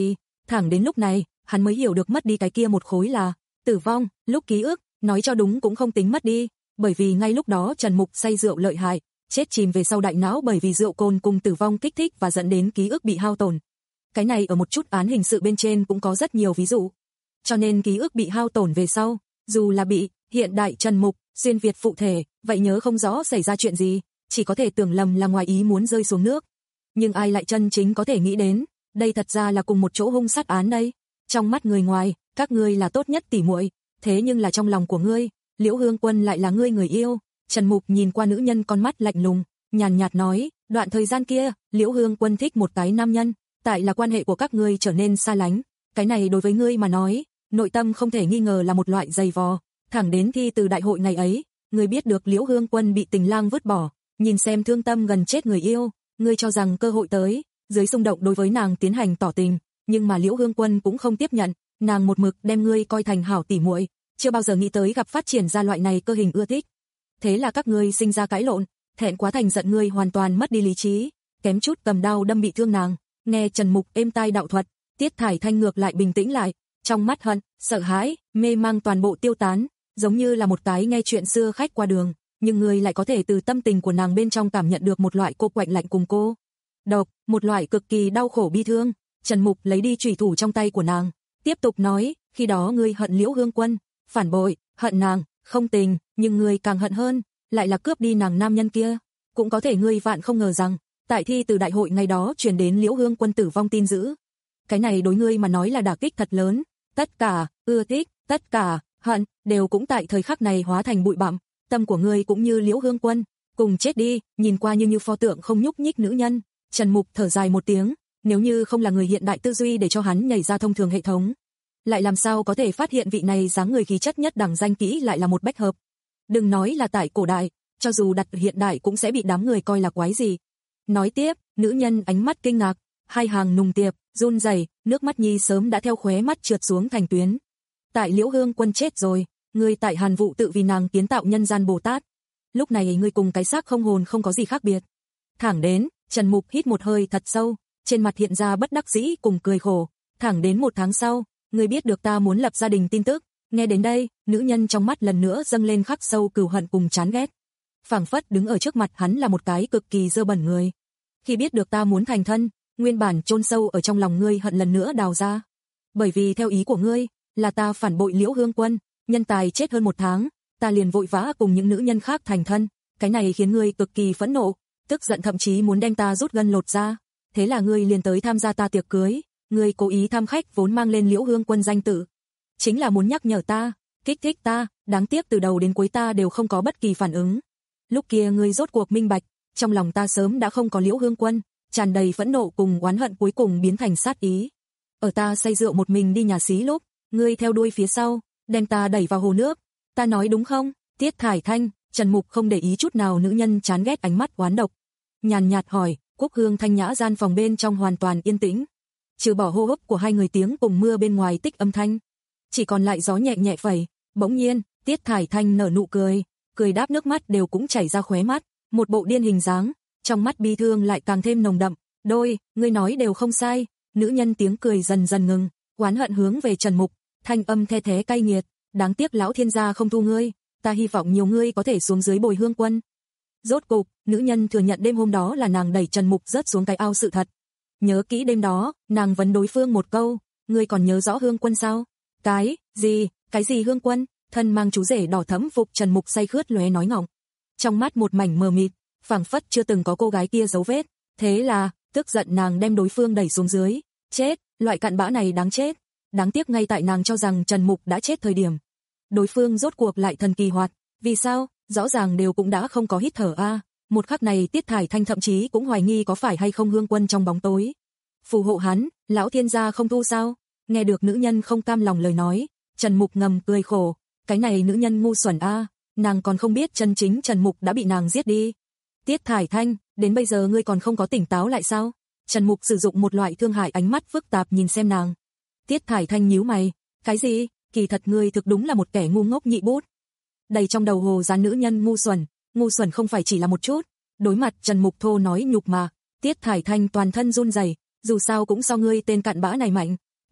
Thẳng đến lúc này, hắn mới hiểu được mất đi cái kia một khối là tử vong, lúc ký ức, nói cho đúng cũng không tính mất đi, bởi vì ngay lúc đó Trần Mục say rượu lợi hại, chết chìm về sau đại não bởi vì rượu cồn cùng tử vong kích thích và dẫn đến ký ức bị hao tổn. Cái này ở một chút án hình sự bên trên cũng có rất nhiều ví dụ. Cho nên ký ức bị hao tổn về sau, dù là bị hiện đại Trần Mục, xuyên Việt phụ thể, vậy nhớ không rõ xảy ra chuyện gì, chỉ có thể tưởng lầm là ngoài ý muốn rơi xuống nước. Nhưng ai lại chân chính có thể nghĩ đến, đây thật ra là cùng một chỗ hung sát án đây. Trong mắt người ngoài, các ngươi là tốt nhất tỉ muội, thế nhưng là trong lòng của ngươi, Liễu Hương Quân lại là ngươi người yêu. Trần Mục nhìn qua nữ nhân con mắt lạnh lùng, nhàn nhạt nói, đoạn thời gian kia, Liễu Hương Quân thích một cái nam nhân, tại là quan hệ của các ngươi trở nên xa lánh, cái này đối với ngươi mà nói, nội tâm không thể nghi ngờ là một loại dày vò, thẳng đến thi từ đại hội ngày ấy, ngươi biết được Liễu Hương Quân bị tình lang vứt bỏ, nhìn xem thương tâm gần chết người yêu, ngươi cho rằng cơ hội tới, dưới xung động đối với nàng tiến hành tỏ tình, nhưng mà Liễu Hương Quân cũng không tiếp nhận, nàng một mực đem ngươi coi thành hảo tỉ muội, chưa bao giờ nghĩ tới gặp phát triển ra loại này cơ hình ưa thích. Thế là các ngươi sinh ra cãi lộn, thẹn quá thành giận ngươi hoàn toàn mất đi lý trí, kém chút cầm đao đâm bị thương nàng. Nghe Trần Mục êm tai đạo thuật, Tiết Thải Thanh ngược lại bình tĩnh lại, trong mắt hận, sợ hãi, mê mang toàn bộ tiêu tán, giống như là một cái nghe chuyện xưa khách qua đường, nhưng ngươi lại có thể từ tâm tình của nàng bên trong cảm nhận được một loại cô quạnh lạnh cùng cô độc, một loại cực kỳ đau khổ bi thương. Trần Mục lấy đi chủy thủ trong tay của nàng, tiếp tục nói, khi đó ngươi hận Liễu Hương Quân, phản bội, hận nàng, không tình, nhưng ngươi càng hận hơn, lại là cướp đi nàng nam nhân kia. Cũng có thể ngươi vạn không ngờ rằng, tại thi từ đại hội ngày đó truyền đến Liễu Hương Quân tử vong tin dữ. Cái này đối ngươi mà nói là đả kích thật lớn, tất cả, ưa thích, tất cả, hận, đều cũng tại thời khắc này hóa thành bụi bặm, tâm của ngươi cũng như Liễu Hương Quân, cùng chết đi. Nhìn qua như như pho tượng không nhúc nhích nữ nhân, Trần Mục thở dài một tiếng, nếu như không là người hiện đại tư duy để cho hắn nhảy ra thông thường hệ thống, lại làm sao có thể phát hiện vị này dáng người khí chất nhất đẳng danh kỹ lại là một bách hợp. Đừng nói là tại cổ đại, cho dù đặt hiện đại cũng sẽ bị đám người coi là quái gì. Nói tiếp, nữ nhân ánh mắt kinh ngạc, hai hàng nùng tiệp, run rẩy, nước mắt nhi sớm đã theo khóe mắt trượt xuống thành tuyến. Tại Liễu Hương Quân chết rồi, ngươi tại Hàn Vụ tự vì nàng kiến tạo nhân gian Bồ Tát. Lúc này ngươi cùng cái xác không hồn không có gì khác biệt. Thẳng đến, Trần Mục hít một hơi thật sâu, trên mặt hiện ra bất đắc dĩ cùng cười khổ. Thẳng đến một tháng sau, ngươi biết được ta muốn lập gia đình tin tức. Nghe đến đây, nữ nhân trong mắt lần nữa dâng lên khắc sâu cừu hận cùng chán ghét. Phảng phất đứng ở trước mặt hắn là một cái cực kỳ dơ bẩn người. Khi biết được ta muốn thành thân, nguyên bản chôn sâu ở trong lòng ngươi hận lần nữa đào ra. Bởi vì theo ý của ngươi, là ta phản bội Liễu Hương Quân, nhân tài chết hơn một tháng, ta liền vội vã cùng những nữ nhân khác thành thân, cái này khiến ngươi cực kỳ phẫn nộ, tức giận thậm chí muốn đem ta rút gân lột ra. Thế là ngươi liền tới tham gia ta tiệc cưới, ngươi cố ý tham khách vốn mang lên Liễu Hương Quân danh tự, chính là muốn nhắc nhở ta, kích thích ta, đáng tiếc từ đầu đến cuối ta đều không có bất kỳ phản ứng. Lúc kia ngươi rốt cuộc minh bạch, trong lòng ta sớm đã không có Liễu Hương Quân, tràn đầy phẫn nộ cùng oán hận cuối cùng biến thành sát ý. Ở ta say rượu một mình đi nhà xí lúc, ngươi theo đuôi phía sau, đem ta đẩy vào hồ nước. Ta nói đúng không? Tiết Thải Thanh, Trần Mục không để ý chút nào nữ nhân chán ghét ánh mắt oán độc. Nhàn nhạt hỏi, Cúc Hương thanh nhã gian phòng bên trong hoàn toàn yên tĩnh. Trừ bỏ hô hấp của hai người tiếng cùng mưa bên ngoài tích âm thanh, chỉ còn lại gió nhẹ nhẹ phẩy. Bỗng nhiên, Tiết Thải Thanh nở nụ cười, cười đáp nước mắt đều cũng chảy ra khóe mắt, một bộ điên hình dáng, trong mắt bi thương lại càng thêm nồng đậm. Đôi, ngươi nói đều không sai. Nữ nhân tiếng cười dần dần ngừng, oán hận hướng về Trần Mục, thanh âm the thế cay nghiệt, đáng tiếc lão thiên gia không thu ngươi, ta hy vọng nhiều ngươi có thể xuống dưới bồi Hương Quân. Rốt cục, nữ nhân thừa nhận đêm hôm đó là nàng đẩy Trần Mục rớt xuống cái ao sự thật. Nhớ kỹ đêm đó, nàng vấn đối phương một câu, ngươi còn nhớ rõ Hương Quân sao? Cái gì? Cái gì Hương Quân? Thân mang chú rể đỏ thẫm phục Trần Mục say khướt lóe nói ngọng, trong mắt một mảnh mờ mịt, phảng phất chưa từng có cô gái kia dấu vết. Thế là, tức giận nàng đem đối phương đẩy xuống dưới. Chết, loại cặn bã này đáng chết. Đáng tiếc ngay tại nàng cho rằng Trần Mục đã chết thời điểm, đối phương rốt cuộc lại thần kỳ hoạt. Vì sao? Rõ ràng đều cũng đã không có hít thở a. À. Một khắc này Tiết Thải Thanh thậm chí cũng hoài nghi có phải hay không Hương Quân trong bóng tối phù hộ hắn, lão thiên gia không thu sao? Nghe được nữ nhân không cam lòng lời nói, Trần Mục ngầm cười khổ, cái này nữ nhân ngu xuẩn a, à. Nàng còn không biết chân chính Trần Mục đã bị nàng giết đi. Tiết Thải Thanh, đến bây giờ ngươi còn không có tỉnh táo lại sao? Trần Mục sử dụng một loại thương hại ánh mắt phức tạp nhìn xem nàng. Tiết Thải Thanh nhíu mày, cái gì? Kỳ thật ngươi thực đúng là một kẻ ngu ngốc nhị bút. Đầy trong đầu hồ dán nữ nhân ngu xuẩn, ngu xuẩn không phải chỉ là một chút. Đối mặt Trần Mục thô nói nhục mà, Tiết Thải Thanh toàn thân run rẩy, dù sao cũng so ngươi tên cặn bã này mạnh.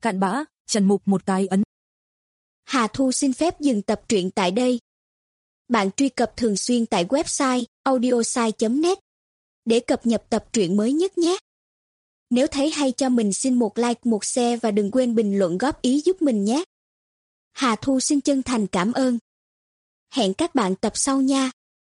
Cặn bã, Trần Mục một cái ấn. Hà Thu xin phép dừng tập truyện tại đây. Bạn truy cập thường xuyên tại website audiosai chấm net để cập nhật tập truyện mới nhất nhé. Nếu thấy hay cho mình xin một like, một share và đừng quên bình luận góp ý giúp mình nhé. Hà Thu xin chân thành cảm ơn. Hẹn các bạn tập sau nha.